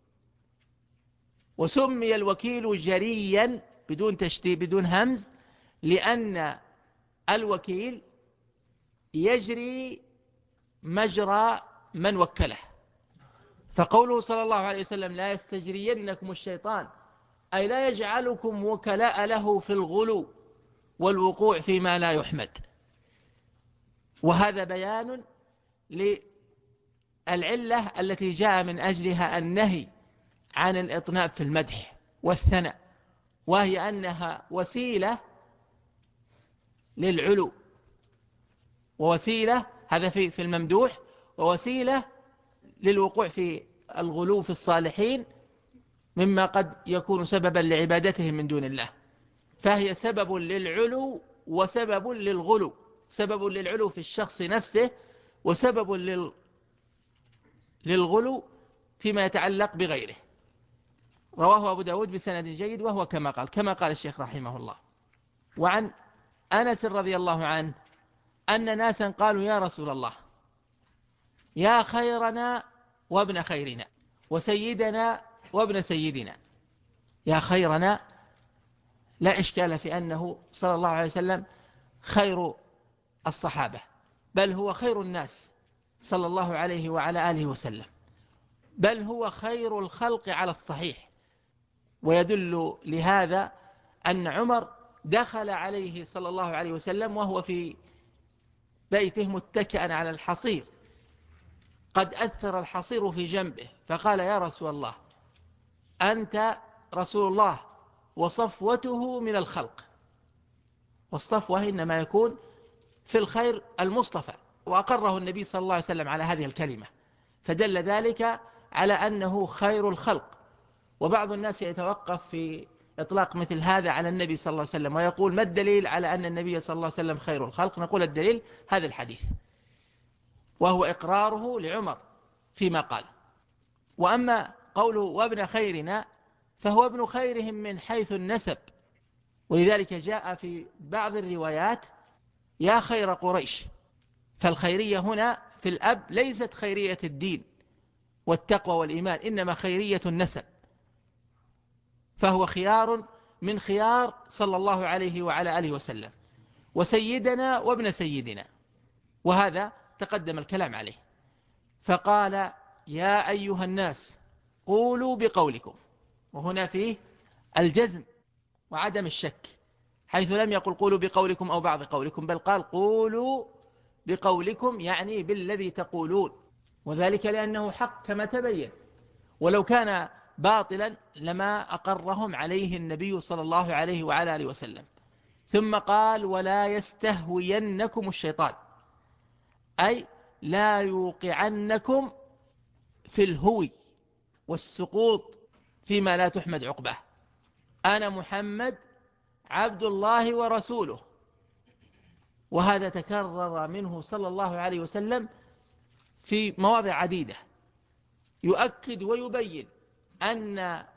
وسمي الوكيل جريا بدون تشديد بدون همز لأن الوكيل يجري مجرى من وكله. فقوله صلى الله عليه وسلم لا يستجرينكم الشيطان أي لا يجعلكم وكلاء له في الغلو والوقوع فيما لا يحمد. وهذا بيان للعلة التي جاء من أجلها النهي عن الإطناب في المدح والثناء، وهي أنها وسيلة للعلو، ووسيلة هذا في الممدوح، ووسيلة للوقوع في الغلو في الصالحين مما قد يكون سببا لعبادتهم من دون الله. فهي سبب للعلو وسبب للغلو، سبب للعلو في الشخص نفسه، وسبب للغلو فيما يتعلق بغيره. رواه أبو داود بسند جيد، وهو كما قال الشيخ رحمه الله. وعن أنس رضي الله عنه أن ناسا قالوا يا رسول الله يا خيرنا وابن خيرنا وسيدنا وابن سيدنا. يا خيرنا لا إشكال في أنه صلى الله عليه وسلم خير الصحابة، بل هو خير الناس صلى الله عليه وعلى آله وسلم، بل هو خير الخلق على الصحيح. ويدل لهذا أن عمر دخل عليه صلى الله عليه وسلم وهو في بيته متكئا على الحصير، قد أثر الحصير في جنبه، فقال يا رسول الله أنت رسول الله وصفوته من الخلق. والصفوة إنما يكون في الخير المصطفى، وأقره النبي صلى الله عليه وسلم على هذه الكلمة، فدل ذلك على أنه خير الخلق. وبعض الناس يتوقف في إطلاق مثل هذا على النبي صلى الله عليه وسلم ويقول ما الدليل على أن النبي صلى الله عليه وسلم خير الخلق؟ نقول الدليل هذا الحديث، وهو إقراره لعمر فيما قال. وأما قوله وابن خيرنا فهو ابن خيرهم من حيث النسب، ولذلك جاء في بعض الروايات يا خير قريش. فالخيرية هنا في الأب ليست خيرية الدين والتقوى والإيمان، إنما خيرية النسب، فهو خيار من خيار صلى الله عليه وعلى آله وسلم، وسيدنا وابن سيدنا، وهذا تقدم الكلام عليه. فقال يا أيها الناس قولوا بقولكم، وهنا فيه الجزم وعدم الشك، حيث لم يقل قولوا بقولكم أو بعض قولكم، بل قال قولوا بقولكم، يعني بالذي تقولون، وذلك لأنه حق كما تبين، ولو كان باطلا لما أقرهم عليه النبي صلى الله عليه وعلى آله وسلم. ثم قال ولا يستهوينكم الشيطان، أي لا يوقعنكم في الهوي والسقوط فيما لا تحمد عقباه. أنا محمد عبد الله ورسوله، وهذا تكرر منه صلى الله عليه وسلم في مواضع عديدة، يؤكد ويبين أن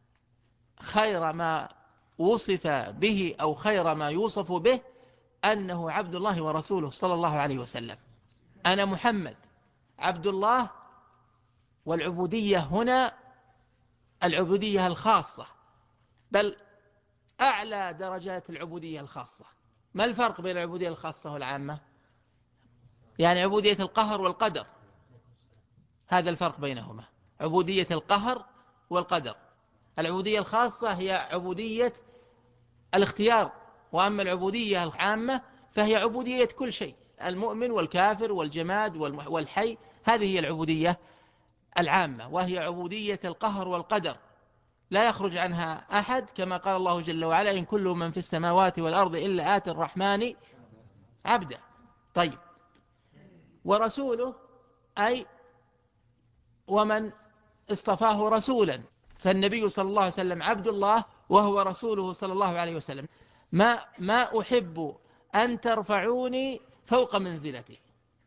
خير ما وصف به أو خير ما يوصف به أنه عبد الله ورسوله صلى الله عليه وسلم. أنا محمد عبد الله، والعبودية هنا العبودية الخاصة، بل أعلى درجات العبودية الخاصة. ما الفرق بين العبودية الخاصة والعامة؟ يعني عبودية القهر والقدر، هذا الفرق بينهما، عبودية القهر والقدر. العبودية الخاصة هي عبودية الاختيار، وأما العبودية العامة فهي عبودية كل شيء، المؤمن والكافر والجماد والحي، هذه هي العبودية العامة، وهي عبودية القهر والقدر، لا يخرج عنها أحد، كما قال الله جل وعلا إن كل من في السماوات والأرض إلا آتي الرحمن عبدا. طيب، ورسوله أي ومن اصطفاه رسولا، فالنبي صلى الله عليه وسلم عبد الله وهو رسوله صلى الله عليه وسلم. ما أحب أن ترفعوني فوق منزلتي،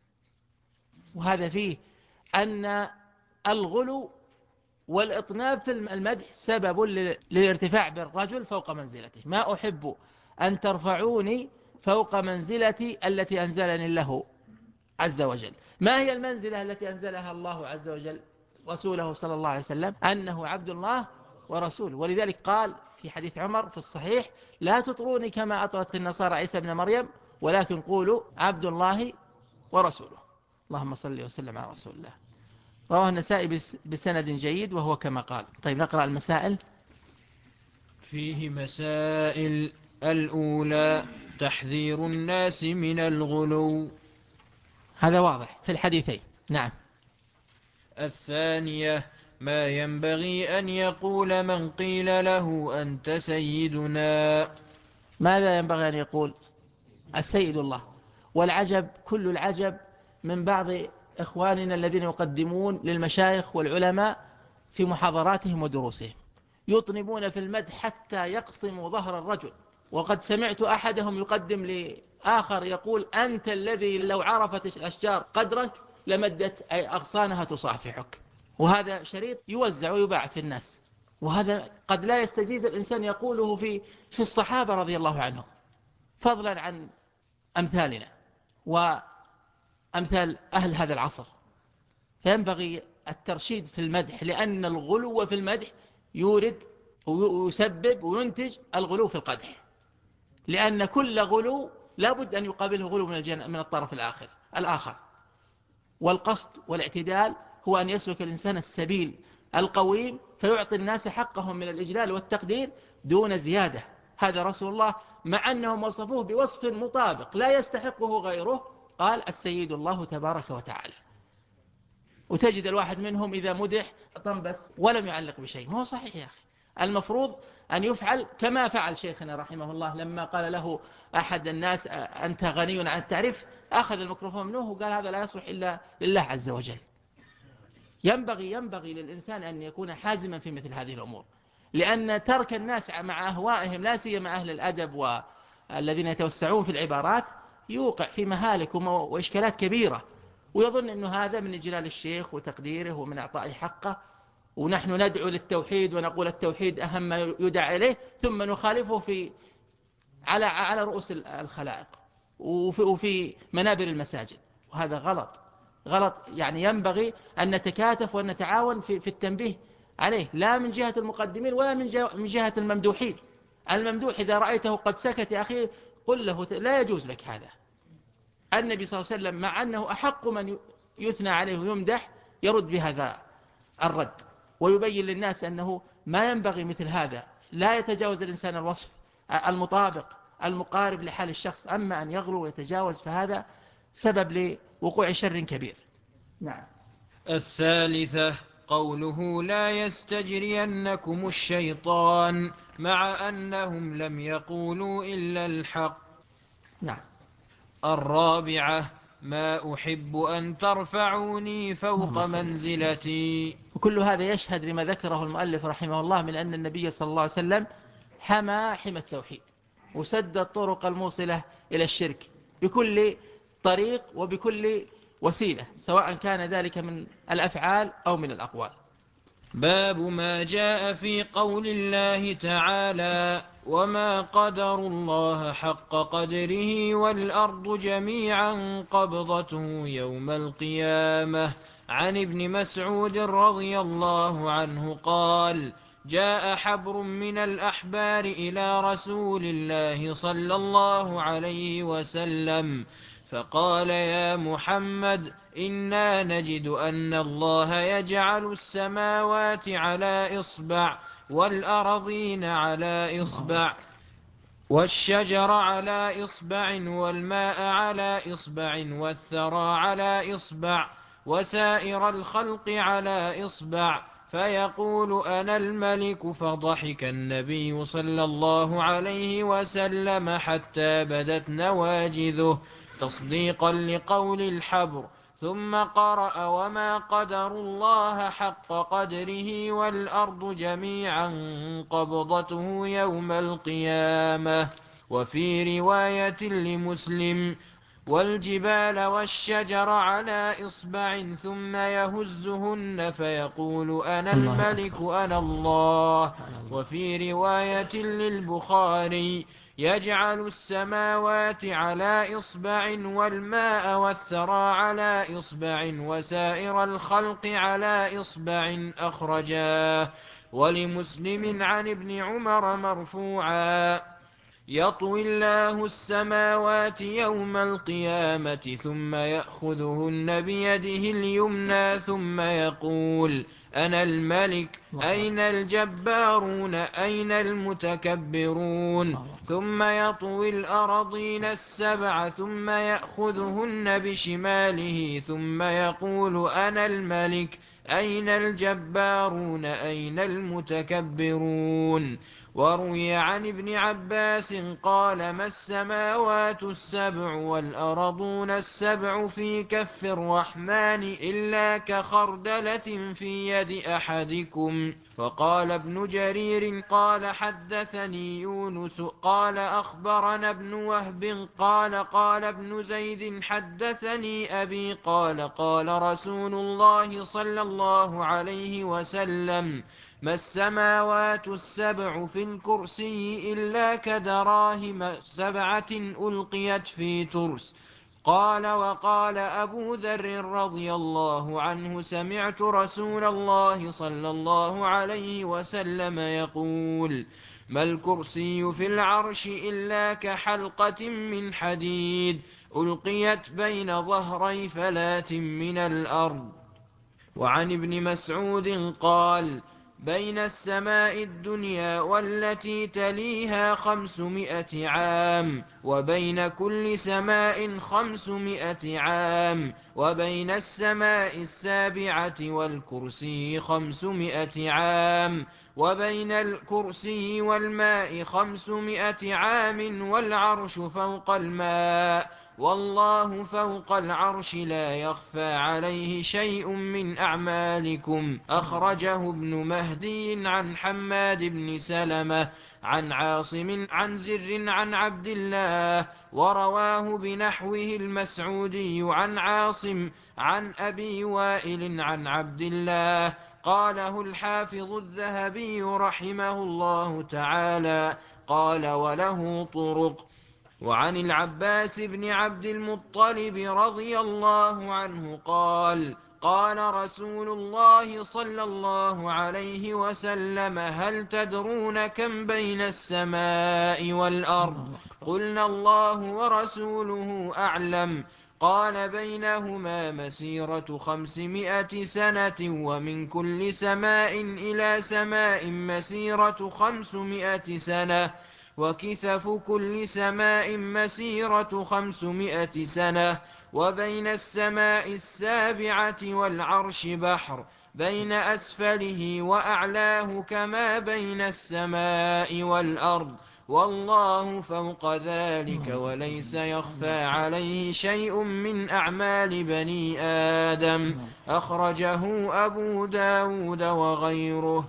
وهذا فيه أن الغلو والإطناب في المدح سبب للارتفاع بالرجل فوق منزلته. ما أحب أن ترفعوني فوق منزلتي التي أنزلني الله عز وجل. ما هي المنزلة التي أنزلها الله عز وجل رسوله صلى الله عليه وسلم؟ أنه عبد الله ورسوله، ولذلك قال في حديث عمر في الصحيح لا تطروني كما أطرت النصارى عيسى بن مريم، ولكن قولوا عبد الله ورسوله. اللهم صل وسلم على رسول الله. رواه النسائي بسند جيد وهو كما قال. طيب نقرأ المسائل. فيه مسائل. الأولى تحذير الناس من الغلو، هذا واضح في الحديثين. نعم. الثانية ما ينبغي أن يقول من قيل له أنت سيدنا. ماذا ينبغي أن يقول؟ السيد الله. والعجب كل العجب من بعض إخواننا الذين يقدمون للمشايخ والعلماء في محاضراتهم ودروسهم، يطنبون في المدح حتى يقصموا ظهر الرجل. وقد سمعت أحدهم يقدم لآخر يقول أنت الذي لو عرفت الأشجار قدرك لمدت أي أغصانها تصافحك. وهذا شريط يوزع ويباع في الناس، وهذا قد لا يستجيز الإنسان يقوله في الصحابة رضي الله عنهم، فضلا عن أمثالنا وأمثال أهل هذا العصر. فينبغي الترشيد في المدح، لأن الغلو في المدح يورد ويسبب وينتج الغلو في القدح، لأن كل غلو لابد أن يقابله غلو من الطرف الآخر. والقصد والاعتدال هو أن يسلك الإنسان السبيل القويم فيعطي الناس حقهم من الإجلال والتقدير دون زيادة. هذا رسول الله مع أنهم وصفوه بوصف مطابق لا يستحقه غيره، قال السيد الله تبارك وتعالى. وتجد الواحد منهم إذا مدح طنبس ولم يعلق بشيء. ما هو صحيح يا أخي، المفروض أن يفعل كما فعل شيخنا رحمه الله لما قال له أحد الناس أنت غني عن التعريف، أخذ الميكروفون منه وقال هذا لا يصلح إلا لله عز وجل. ينبغي للإنسان أن يكون حازما في مثل هذه الأمور، لأن ترك الناس مع أهوائهم لا سيما أهل الأدب والذين يتوسعون في العبارات يوقع في مهالك وإشكالات كبيرة، ويظن أنه هذا من إجلال الشيخ وتقديره ومن أعطائه حقه، ونحن ندعو للتوحيد ونقول التوحيد أهم ما يدعى إليه، ثم نخالفه على رؤوس الخلائق وفي منابر المساجد، وهذا غلط. يعني ينبغي أن نتكاتف وأن نتعاون في التنبيه عليه، لا من جهة المقدمين ولا من جهة الممدوحين. الممدوح إذا رأيته قد سكت يا أخي قل له لا يجوز لك هذا. النبي صلى الله عليه وسلم مع أنه أحق من يثنى عليه ويمدح يرد بهذا الرد، ويبين للناس أنه ما ينبغي مثل هذا، لا يتجاوز الإنسان الوصف المطابق المقارب لحال الشخص، أما أن يغلو ويتجاوز فهذا سبب لوقوع شر كبير. نعم. الثالثة قوله لا يستجرينكم الشيطان، مع أنهم لم يقولوا إلا الحق. نعم. الرابعة ما أحب أن ترفعوني فوق منزلتي. وكل هذا يشهد لما ذكره المؤلف رحمه الله من أن النبي صلى الله عليه وسلم حمى التوحيد وسد الطرق الموصلة إلى الشرك بكل طريق وبكل وسيلة، سواء كان ذلك من الأفعال أو من الأقوال. باب ما جاء في قول الله تعالى وما قدروا الله حق قدره والأرض جميعا قبضته يوم القيامة. عن ابن مسعود رضي الله عنه قال جاء حبر من الأحبار إلى رسول الله صلى الله عليه وسلم فقال يا محمد إنا نجد أن الله يجعل السماوات على إصبع والأرضين على إصبع والشجر على إصبع والماء على إصبع والثرى على إصبع وسائر الخلق على إصبع فيقول أنا الملك. فضحك النبي صلى الله عليه وسلم حتى بدت نواجذه تصديقا لقول الحبر، ثم قرأ وما قدروا الله حق قدره والأرض جميعا قبضته يوم القيامة. وفي رواية لمسلم والجبال والشجر على إصبع ثم يهزهن فيقول أنا الملك أنا الله. وفي رواية للبخاري يجعل السماوات على إصبع والماء والثرى على إصبع وسائر الخلق على إصبع أخرجاه. ولمسلم عن ابن عمر مرفوعا يطوي الله السماوات يوم القيامة ثم يأخذهن بيده اليمنى ثم يقول أنا الملك أين الجبارون أين المتكبرون. ثم يطوي الأرضين السبع ثم يأخذهن بشماله ثم يقول أنا الملك أين الجبارون أين المتكبرون. وروي عن ابن عباس قال ما السماوات السبع والأرضون السبع في كف الرحمن إلا كخردلة في يد أحدكم. فقال ابن جرير قال حدثني يونس قال أخبرنا ابن وهب قال ابن زيد حدثني أبي قال رسول الله صلى الله عليه وسلم ما السماوات السبع في الكرسي إلا كدراهم سبعة ألقيت في ترس. قال وقال أبو ذر رضي الله عنه سمعت رسول الله صلى الله عليه وسلم يقول ما الكرسي في العرش إلا كحلقة من حديد ألقيت بين ظهري فلاة من الأرض. وعن ابن مسعود قال بين السماء الدنيا والتي تليها 500 عام وبين كل سماء 500 عام وبين السماء السابعة والكرسي 500 عام وبين الكرسي والماء 500 عام والعرش فوق الماء والله فوق العرش لا يخفى عليه شيء من أعمالكم. أخرجه ابن مهدي عن حماد بن سلمة عن عاصم عن زر عن عبد الله ورواه بنحوه المسعودي عن عاصم عن أبي وائل عن عبد الله قاله الحافظ الذهبي رحمه الله تعالى. قال: وله طرق. وعن العباس بن عبد المطلب رضي الله عنه قال: قال رسول الله صلى الله عليه وسلم: هل تدرون كم بين السماء والأرض؟ قلنا: الله ورسوله أعلم. قال: بينهما مسيرة 500 سنة، ومن كل سماء إلى سماء مسيرة 500 سنة، وكثف كل سماء مسيرة 500 سنة، وبين السماء السابعة والعرش بحر، بين أسفله وأعلاه كما بين السماء والأرض، والله فوق ذلك، وليس يخفى عليه شيء من أعمال بني آدم. أخرجه أبو داود وغيره.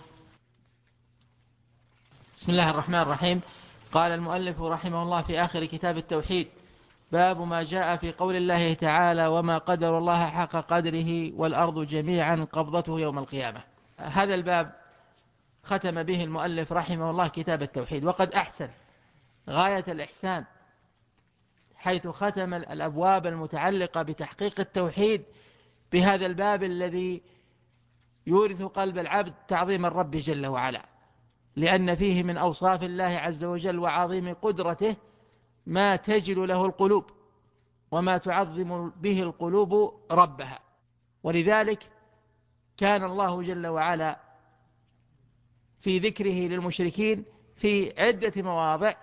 بسم الله الرحمن الرحيم. قال المؤلف رحمه الله في آخر كتاب التوحيد: باب ما جاء في قول الله تعالى: وما قدر الله حق قدره والأرض جميعا قبضته يوم القيامة. هذا الباب ختم به المؤلف رحمه الله كتاب التوحيد، وقد أحسن غاية الإحسان، حيث ختم الأبواب المتعلقة بتحقيق التوحيد بهذا الباب الذي يورث قلب العبد تعظيم الرب جل وعلا، لأن فيه من أوصاف الله عز وجل وعظيم قدرته ما تجل له القلوب وما تعظم به القلوب ربها. ولذلك كان الله جل وعلا في ذكره للمشركين في عدة مواضع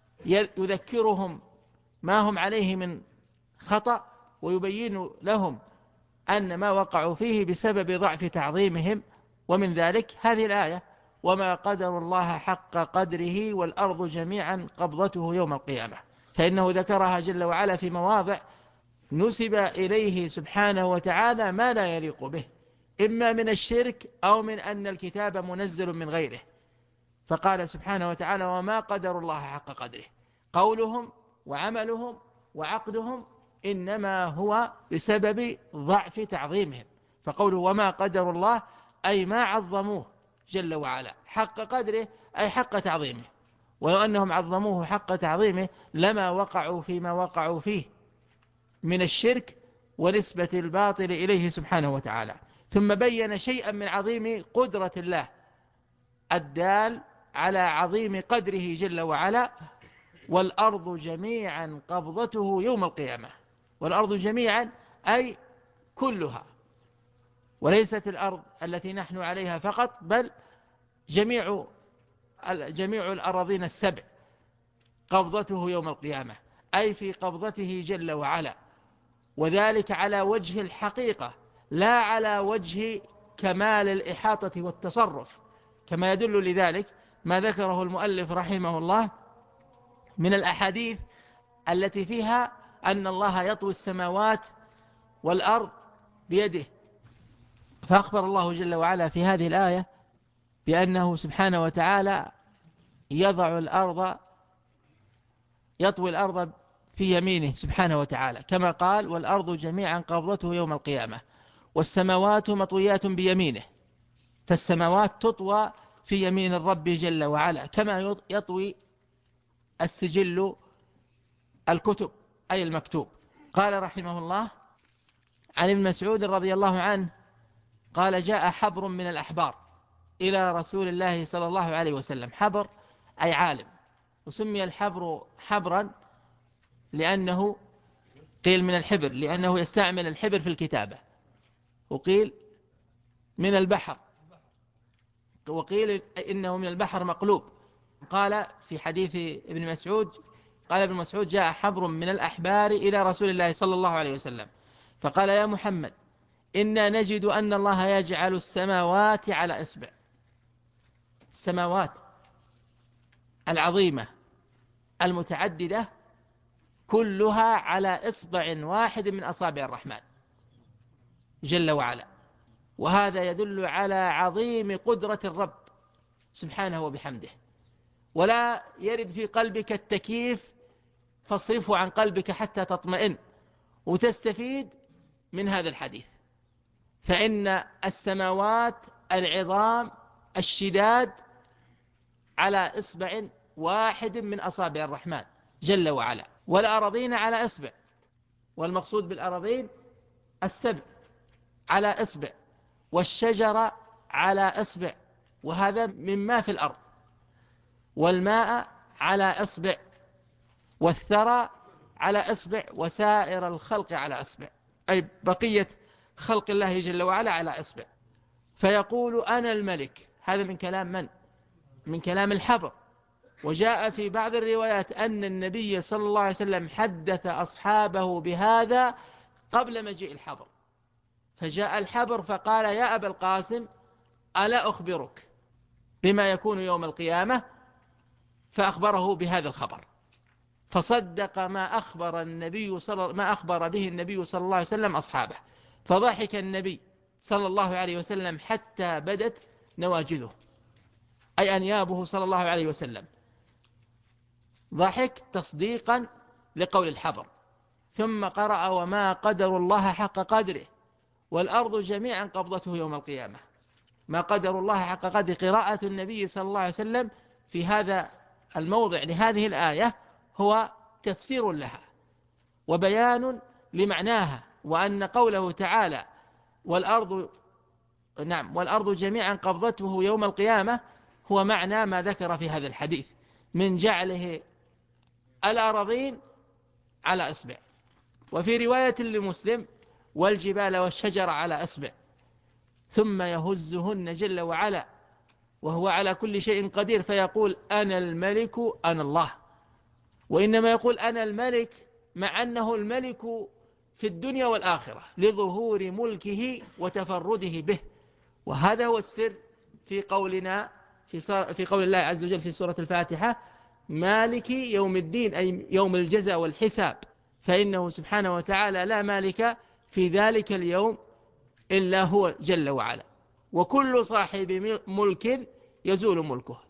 يذكرهم ما هم عليه من خطأ، ويبين لهم أن ما وقعوا فيه بسبب ضعف تعظيمهم. ومن ذلك هذه الآية: وما قدر الله حق قدره والأرض جميعا قبضته يوم القيامة. فإنه ذكرها جل وعلا في مواضع نسب إليه سبحانه وتعالى ما لا يليق به، إما من الشرك أو من أن الكتاب منزل من غيره. فقال سبحانه وتعالى: وما قدر الله حق قدره. قولهم وعملهم وعقدهم إنما هو بسبب ضعف تعظيمهم. فقوله وما قدر الله أي ما عظموه جل وعلا حق قدره، أي حق تعظيمه. ولو أنهم عظموه حق تعظيمه لما وقعوا فيما وقعوا فيه من الشرك ونسبة الباطل إليه سبحانه وتعالى. ثم بين شيئا من عظيم قدرة الله الدال على عظيم قدره جل وعلا: والأرض جميعا قبضته يوم القيامة. والأرض جميعا أي كلها، وليست الأرض التي نحن عليها فقط، بل جميع الأراضين السبع قبضته يوم القيامة، أي في قبضته جل وعلا، وذلك على وجه الحقيقة لا على وجه كمال الإحاطة والتصرف، كما يدل لذلك ما ذكره المؤلف رحمه الله من الأحاديث التي فيها أن الله يطوي السماوات والأرض بيده. فأخبر الله جل وعلا في هذه الآية بأنه سبحانه وتعالى يطوي الأرض في يمينه سبحانه وتعالى، كما قال: والأرض جميعا قبضته يوم القيامة، والسماوات مطويات بيمينه. فالسماوات تطوى في يمين الرب جل وعلا، كما يطوي السجل الكتب أي المكتوب. قال رحمه الله عن ابن مسعود رضي الله عنه قال: جاء حبر من الأحبار إلى رسول الله صلى الله عليه وسلم. حبر أي عالم، وسمي الحبر حبرا لأنه قيل من الحبر لأنه يستعمل الحبر في الكتابة، وقيل من البحر، وقيل إنه من البحر مقلوب. قال في حديث ابن مسعود، قال ابن مسعود: جاء حبر من الأحبار إلى رسول الله صلى الله عليه وسلم فقال: يا محمد، إنا نجد أن الله يجعل السماوات على إصبع. السماوات العظيمة المتعددة كلها على إصبع واحد من أصابع الرحمن جل وعلا، وهذا يدل على عظيم قدرة الرب سبحانه وبحمده. ولا يرد في قلبك التكييف، فاصرفه عن قلبك حتى تطمئن وتستفيد من هذا الحديث. فإن السماوات العظام الشداد على إصبع واحد من أصابع الرحمن جل وعلا، والأراضين على إصبع، والمقصود بالأراضين السبع على إصبع، والشجر على إصبع، وهذا مما في الأرض، والماء على إصبع، والثرى على إصبع، وسائر الخلق على إصبع، أي بقية خلق الله جل وعلا على إصبع. فيقول أنا الملك. هذا من كلام من؟ من كلام الحبر. وجاء في بعض الروايات أن النبي صلى الله عليه وسلم حدث أصحابه بهذا قبل مجيء الحبر، فجاء الحبر فقال يا أبا القاسم ألا أخبرك بما يكون يوم القيامة؟ فأخبره بهذا الخبر، فصدق ما أخبر به النبي صلى الله عليه وسلم أصحابه، فضحك النبي صلى الله عليه وسلم حتى بدت نواجذه، أي أنيابه صلى الله عليه وسلم، ضحك تصديقا لقول الحبر. ثم قرأ وما قدر الله حق قدره والأرض جميعا قبضته يوم القيامة. ما قدر الله حق قدره، قراءة النبي صلى الله عليه وسلم في هذا الموضع لهذه الآية هو تفسير لها وبيان لمعناها، وأن قوله تعالى والأرض جميعا قبضته يوم القيامة هو معنى ما ذكر في هذا الحديث من جعله الأراضين على إصبع. وفي رواية لمسلم والجبال والشجر على إصبع، ثم يهزهن جل وعلا وهو على كل شيء قدير فيقول أنا الملك أنا الله. وإنما يقول أنا الملك مع أنه الملك في الدنيا والآخرة لظهور ملكه وتفرده به. وهذا هو السر في قولنا في قول الله عز وجل في سورة الفاتحة مالك يوم الدين، أي يوم الجزاء والحساب، فإنه سبحانه وتعالى لا مالك في ذلك اليوم إلا هو جل وعلا، وكل صاحب ملك يزول ملكه،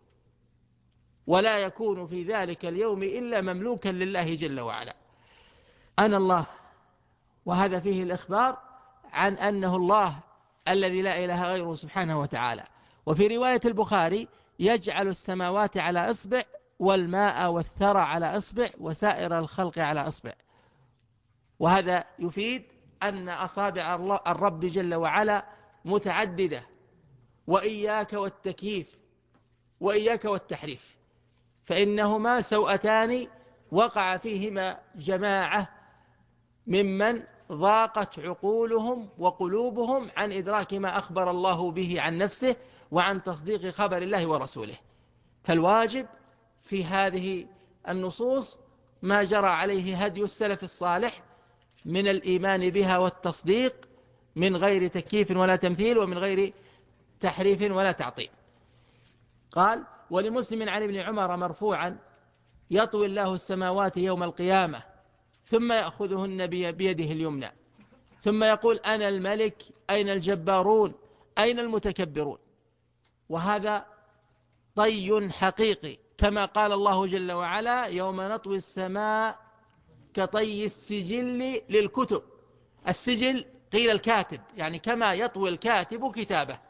ولا يكون في ذلك اليوم إلا مملوكا لله جل وعلا. أنا الله، وهذا فيه الإخبار عن أنه الله الذي لا إله غيره سبحانه وتعالى. وفي رواية البخاري يجعل السماوات على إصبع والماء والثرى على إصبع وسائر الخلق على إصبع. وهذا يفيد أن أصابع الرب جل وعلا متعددة، وإياك والتكييف وإياك والتحريف، فإنهما سوءتان وقع فيهما جماعة ممن ضاقت عقولهم وقلوبهم عن إدراك ما أخبر الله به عن نفسه وعن تصديق خبر الله ورسوله. فالواجب في هذه النصوص ما جرى عليه هدي السلف الصالح من الإيمان بها والتصديق من غير تكييف ولا تمثيل ومن غير تحريف ولا تعطيل. قال ولمسلم عن ابن عمر مرفوعا يطوي الله السماوات يوم القيامة ثم يأخذهن بيده اليمنى ثم يقول أنا الملك أين الجبارون أين المتكبرون. وهذا طي حقيقي كما قال الله جل وعلا يوم نطوي السماء كطي السجل للكتب. السجل قيل الكاتب، يعني كما يطوي الكاتب كتابه،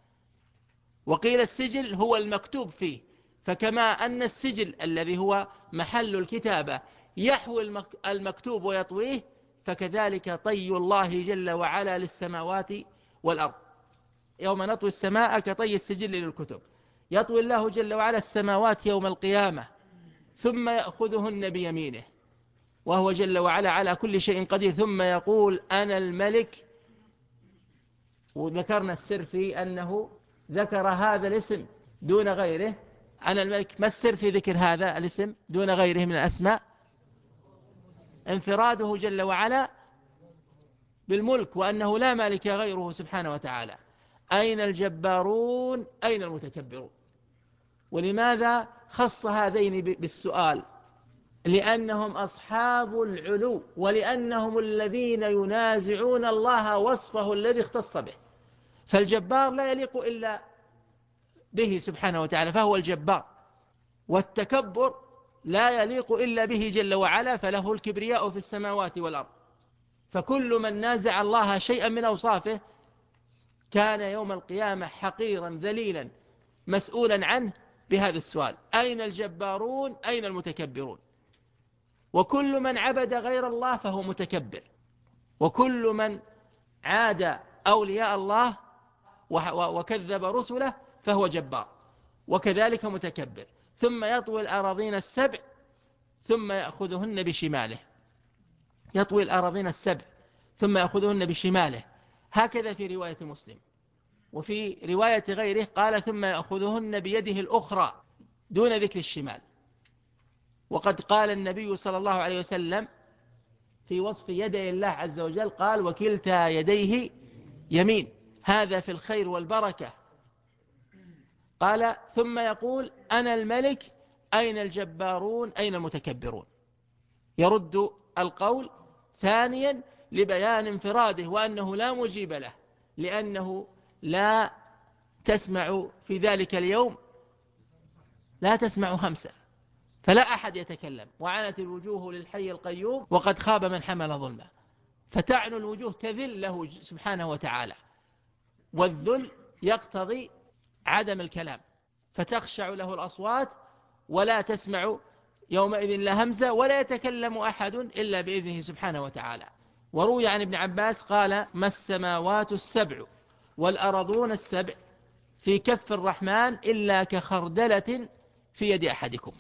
وقيل السجل هو المكتوب فيه، فكما أن السجل الذي هو محل الكتابة يحوي المكتوب ويطويه، فكذلك طي الله جل وعلا للسماوات والأرض. يوم نطوي السماء كطي السجل للكتب، يطوي الله جل وعلا السماوات يوم القيامة ثم يأخذهن بيمينه وهو جل وعلا على كل شيء قدير، ثم يقول أنا الملك. وذكرنا السر في أنه ذكر هذا الاسم دون غيره، أنا الملك. ما السر في ذكر هذا الاسم دون غيره من الأسماء؟ انفراده جل وعلا بالملك، وأنه لا مالك غيره سبحانه وتعالى. أين الجبارون أين المتكبرون؟ ولماذا خص هذين بالسؤال؟ لأنهم أصحاب العلو، ولأنهم الذين ينازعون الله وصفه الذي اختص به. فالجبار لا يليق إلا به سبحانه وتعالى فهو الجبار، والتكبر لا يليق إلا به جل وعلا فله الكبرياء في السماوات والأرض. فكل من نازع الله شيئا من أوصافه كان يوم القيامة حقيرا ذليلا مسؤولا عنه بهذا السؤال: أين الجبارون أين المتكبرون؟ وكل من عبد غير الله فهو متكبر، وكل من عاد أولياء الله وكذب رسله فهو جبار وكذلك متكبر. ثم يطوي الأراضين السبع ثم يأخذهن بشماله، يطوي الأراضين السبع ثم يأخذهن بشماله، هكذا في رواية مسلم. وفي رواية غيره قال: ثم يأخذهن بيده الأخرى دون ذكر الشمال. وقد قال النبي صلى الله عليه وسلم في وصف يدي الله عز وجل قال: وكلتا يديه يمين، هذا في الخير والبركة. قال: ثم يقول: أنا الملك أين الجبارون أين المتكبرون؟ يرد القول ثانيا لبيان انفراده وأنه لا مجيب له، لأنه لا تسمع في ذلك اليوم، لا تسمع همسة، فلا أحد يتكلم، وعنت الوجوه للحي القيوم وقد خاب من حمل ظلمه. فتعن الوجوه تذل له سبحانه وتعالى، والذل يقتضي عدم الكلام، فتخشع له الأصوات ولا تسمع يومئذ لا همزة ولا يتكلم أحد إلا بإذنه سبحانه وتعالى. وروي عن ابن عباس قال: ما السماوات السبع والأرضون السبع في كف الرحمن إلا كخردلة في يد أحدكم.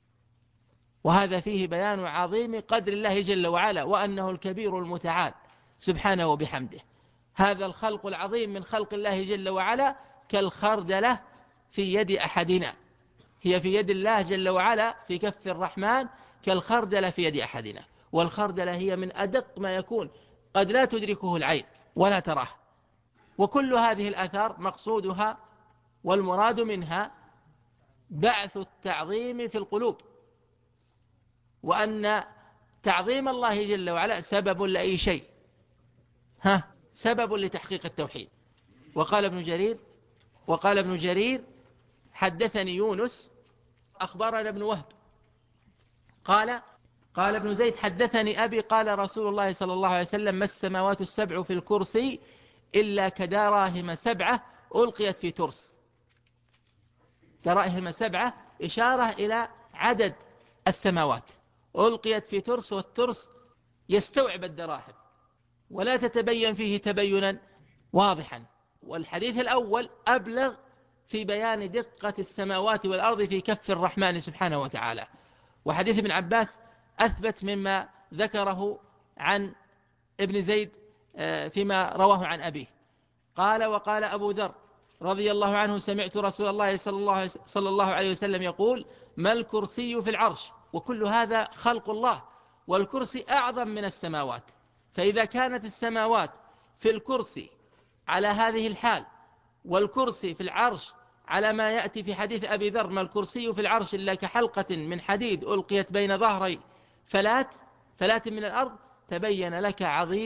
وهذا فيه بيان عظيم قدر الله جل وعلا، وأنه الكبير المتعال سبحانه وبحمده. هذا الخلق العظيم من خلق الله جل وعلا كالخردلة في يد أحدنا، هي في يد الله جل وعلا في كف الرحمن كالخردلة في يد أحدنا. والخردلة هي من أدق ما يكون، قد لا تدركه العين ولا تراه. وكل هذه الآثار مقصودها والمراد منها بعث التعظيم في القلوب، وأن تعظيم الله جل وعلا سبب لأي شيء، سبب لتحقيق التوحيد. وقال ابن جرير حدثني يونس أخبرنا ابن وهب قال ابن زيد حدثني أبي قال رسول الله صلى الله عليه وسلم: ما السماوات السبع في الكرسي إلا كدراهم سبعة ألقيت في ترس. دراهم سبعة إشارة إلى عدد السماوات ألقيت في ترس، والترس يستوعب الدراهم ولا تتبين فيه تبينا واضحا. والحديث الأول أبلغ في بيان دقة السماوات والأرض في كف الرحمن سبحانه وتعالى. وحديث ابن عباس أثبت مما ذكره عن ابن زيد فيما رواه عن أبيه. وقال أبو ذر رضي الله عنه: سمعت رسول الله صلى الله عليه وسلم يقول: ما الكرسي في العرش. وكل هذا خلق الله، والكرسي أعظم من السماوات. فإذا كانت السماوات في الكرسي على هذه الحال، والكرسي في العرش على ما يأتي في حديث أبي ذر: ما الكرسي في العرش إلا كحلقة من حديد ألقيت بين ظهري فلات من الأرض، تبين لك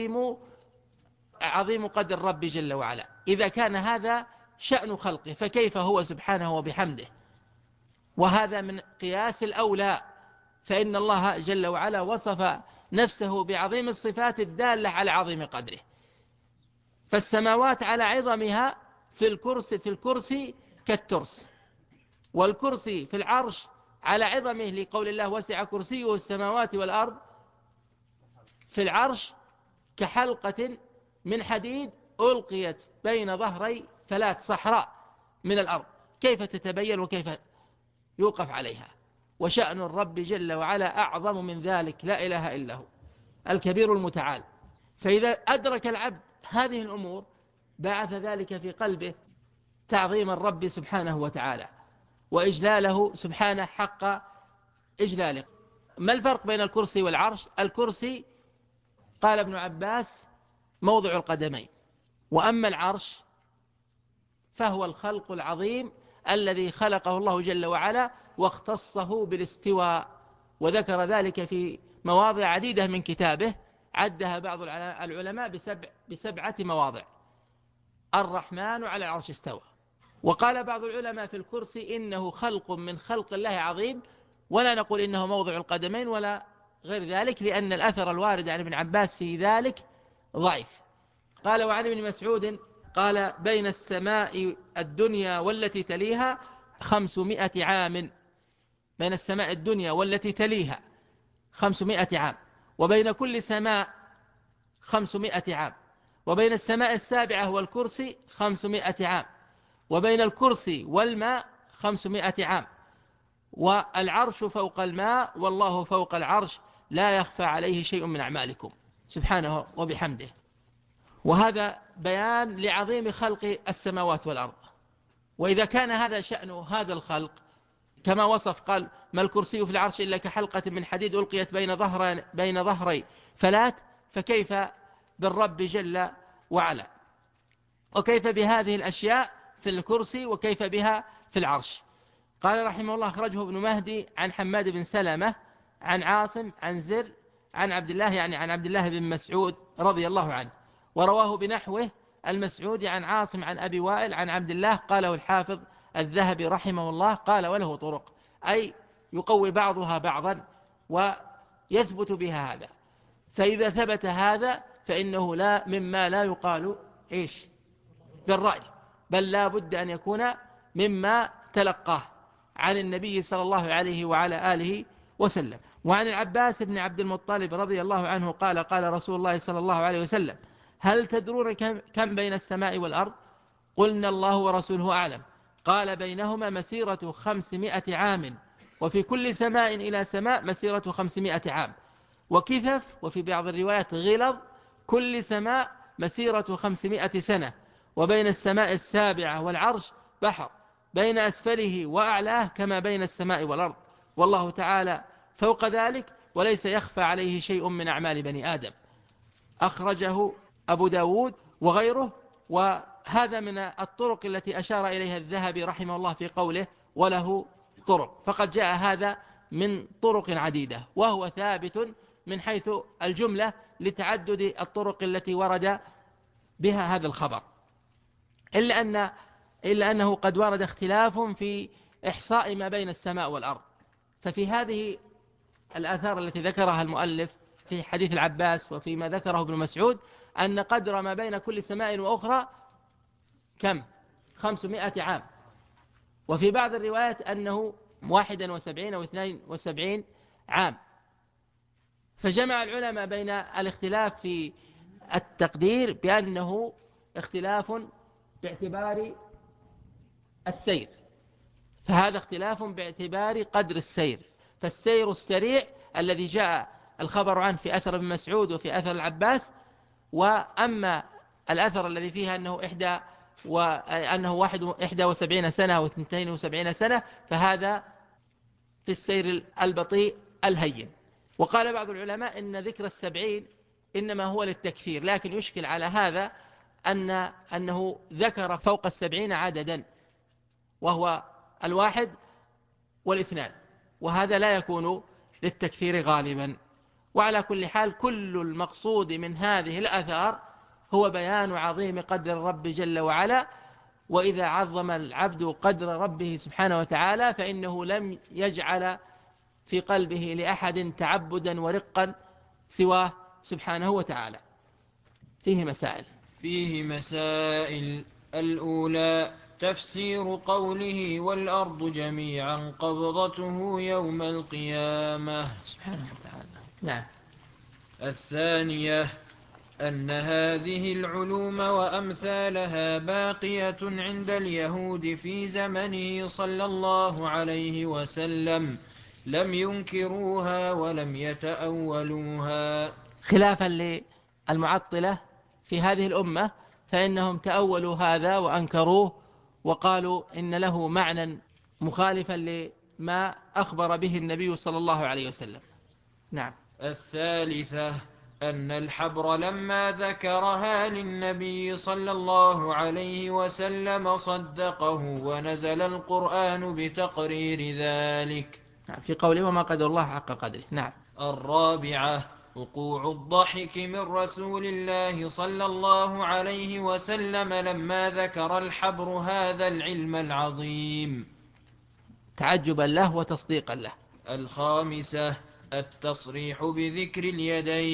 عظيم قدر الرب جل وعلا. إذا كان هذا شأن خلقه فكيف هو سبحانه وبحمده؟ وهذا من قياس الأولى، فإن الله جل وعلا وصف نفسه بعظيم الصفات الدالة على عظيم قدره. فالسماوات على عظمها في الكرسي كالترس، والكرسي في العرش على عظمه لقول الله: وسع كرسيه السماوات والأرض. في العرش كحلقة من حديد ألقيت بين ظهري فلات صحراء من الأرض، كيف تتبين وكيف يوقف عليها؟ وشأن الرب جل وعلا أعظم من ذلك، لا إله إلا هو الكبير المتعال. فإذا أدرك العبد هذه الأمور بعث ذلك في قلبه تعظيم الرب سبحانه وتعالى وإجلاله سبحانه حق إجلاله. ما الفرق بين الكرسي والعرش؟ الكرسي قال ابن عباس موضع القدمين، وأما العرش فهو الخلق العظيم الذي خلقه الله جل وعلا واختصه بالاستواء، وذكر ذلك في مواضع عديدة من كتابه، عدها بعض العلماء بسبعة مواضع. الرحمن على العرش استوى. وقال بعض العلماء في الكرسي إنه خلق من خلق الله عظيم، ولا نقول إنه موضع القدمين ولا غير ذلك، لأن الأثر الوارد عن ابن عباس في ذلك ضعيف. قال: وعن ابن مسعود قال بين السماء الدنيا والتي تليها 500 عام. بين السماء الدنيا والتي تليها 500 عام، وبين كل سماء 500 عام، وبين السماء السابعة والكرسي 500 عام، وبين الكرسي والماء 500 عام، والعرش فوق الماء والله فوق العرش لا يخفى عليه شيء من أعمالكم سبحانه وبحمده. وهذا بيان لعظيم خلق السماوات والأرض. وإذا كان هذا شأن هذا الخلق كما وصف، قال ما الكرسي في العرش إلا كحلقة من حديد ألقيت بين ظهري فلات، فكيف بالرب جل وعلا؟ وكيف بهذه الأشياء في الكرسي، وكيف بها في العرش؟ قال رحمه الله أخرجه ابن مهدي عن حماد بن سلمة عن عاصم عن زر عن عبد الله، يعني عن عبد الله بن مسعود رضي الله عنه، ورواه بنحوه المسعودي عن عاصم عن أبي وائل عن عبد الله. قاله الحافظ الذهبي رحمه الله، قال وله طرق، أي يقوي بعضها بعضا ويثبت بها هذا. فإذا ثبت هذا فإنه لا مما لا يقال إيش بالرأي، بل لا بد أن يكون مما تلقاه عن النبي صلى الله عليه وعلى آله وسلم. وعن العباس بن عبد المطلب رضي الله عنه قال قال رسول الله صلى الله عليه وسلم هل تدرون كم بين السماء والأرض؟ قلنا الله ورسوله أعلم. قال بينهما مسيرة 500 عام، وفي كل سماء إلى سماء مسيرة 500 عام، وكثف وفي بعض الروايات غلظ كل سماء مسيرة 500 سنة، وبين السماء السابعة والعرش بحر بين أسفله وأعلاه كما بين السماء والأرض، والله تعالى فوق ذلك وليس يخفى عليه شيء من أعمال بني آدم. أخرجه أبو داود وغيره. وهذا من الطرق التي أشار إليها الذهبي رحمه الله في قوله وله طرق، فقد جاء هذا من طرق عديدة، وهو ثابت من حيث الجملة لتعدد الطرق التي ورد بها هذا الخبر، إلا أنه قد ورد اختلاف في إحصاء ما بين السماء والأرض. ففي هذه الآثار التي ذكرها المؤلف في حديث العباس وفيما ذكره ابن مسعود أن قدر ما بين كل سماء وأخرى كم 500 عام، وفي بعض الروايات أنه 71 أو 72 عام. فجمع العلماء بين الاختلاف في التقدير بأنه اختلاف باعتبار السير، فهذا اختلاف باعتبار قدر السير، فالسير السريع الذي جاء الخبر عنه في أثر ابن مسعود وفي أثر العباس، وأما الأثر الذي فيها أنه 71 سنة أو 72 سنة فهذا في السير البطيء الهين. وقال بعض العلماء إن ذكر 70 إنما هو للتكثير، لكن يشكل على هذا أنه ذكر فوق 70 عددا وهو 1 و2، وهذا لا يكون للتكثير غالبا. وعلى كل حال كل المقصود من هذه الآثار هو بيان عظيم قدر الرب جل وعلا، وإذا عظم العبد قدر ربه سبحانه وتعالى فإنه لم يجعل في قلبه لأحد تعبدا ورقا سواه سبحانه وتعالى. فيه مسائل. الأولى تفسير قوله والأرض جميعا قبضته يوم القيامة سبحانه وتعالى. نعم. الثانية أن هذه العلوم وأمثالها باقية عند اليهود في زمنه صلى الله عليه وسلم، لم ينكروها ولم يتأولوها، خلافا للمعطلة في هذه الأمة، فإنهم تأولوا هذا وأنكروه وقالوا إن له معنى مخالفا لما أخبر به النبي صلى الله عليه وسلم. نعم. الثالثة أن الحبر لما ذكرها للنبي صلى الله عليه وسلم صدقه ونزل القرآن بتقرير ذلك في قوله وما قدر الله حق قدره. نعم. الرابعة وقوع الضحك من رسول الله صلى الله عليه وسلم لما ذكر الحبر هذا العلم العظيم تعجبا له وتصديقا له. الخامسة التصريح بذكر اليدين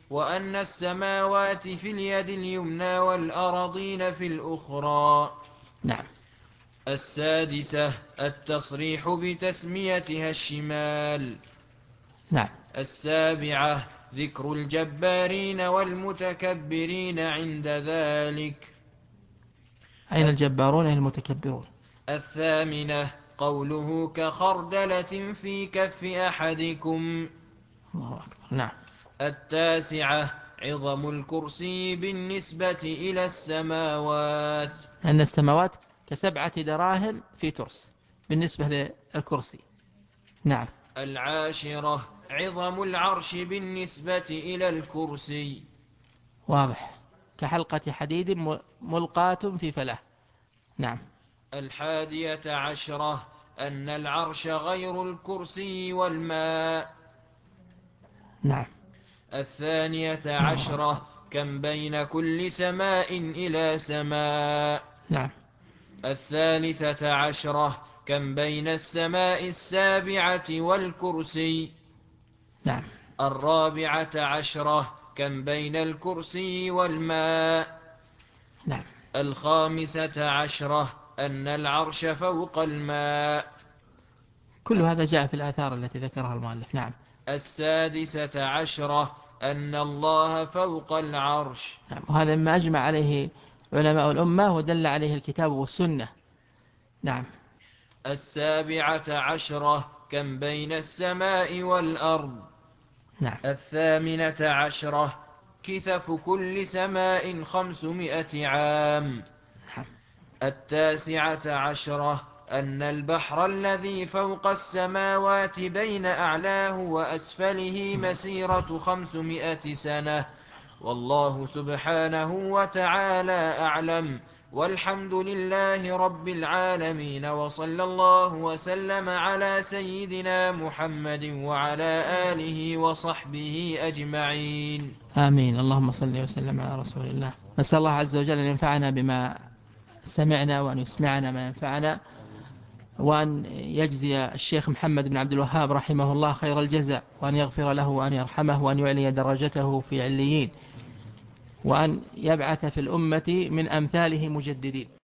وأن السماوات في اليد اليمنى والأرضين في الأخرى. نعم. السادسة التصريح بتسميتها الشمال. نعم. السابعة ذكر الجبارين والمتكبرين عند ذلك. أين الجبارون أين المتكبرون؟ الثامنة قوله كخردلة في كف أحدكم. الله أكبر. نعم. التاسعة عظم الكرسي بالنسبة إلى السماوات. أن السماوات ك7 دراهم في ترس بالنسبة للكرسي. نعم. العاشرة عظم العرش بالنسبة إلى الكرسي. واضح، كحلقة حديد ملقاة في فلاة. نعم. 11 أن العرش غير الكرسي والماء. نعم. 12 كم بين كل سماء إلى سماء. نعم. 13 كم بين السماء السابعة والكرسي. نعم. 14 كم بين الكرسي والماء. نعم. 15 أن العرش فوق الماء. كل هذا جاء في الآثار التي ذكرها المؤلف. نعم. 16 أن الله فوق العرش. نعم. وهذا مما أجمع عليه علماء الأمة ودل عليه الكتاب والسنة. نعم. 17 كم بين السماء والأرض. نعم. 18 كثف كل سماء 500 عام. نعم. 19 أن البحر الذي فوق السماوات بين أعلاه وأسفله مسيرة 500 سنة. والله سبحانه وتعالى أعلم، والحمد لله رب العالمين، وصلى الله وسلم على سيدنا محمد وعلى آله وصحبه أجمعين. آمين. اللهم صل وسلم على رسول الله. نسأل الله عز وجل أن ينفعنا بما سمعنا وأن يسمعنا ما ينفعنا، وأن يجزي الشيخ محمد بن عبد الوهاب رحمه الله خير الجزاء، وأن يغفر له وأن يرحمه وأن يعلي درجته في عليين، وأن يبعث في الأمة من أمثاله مجددين.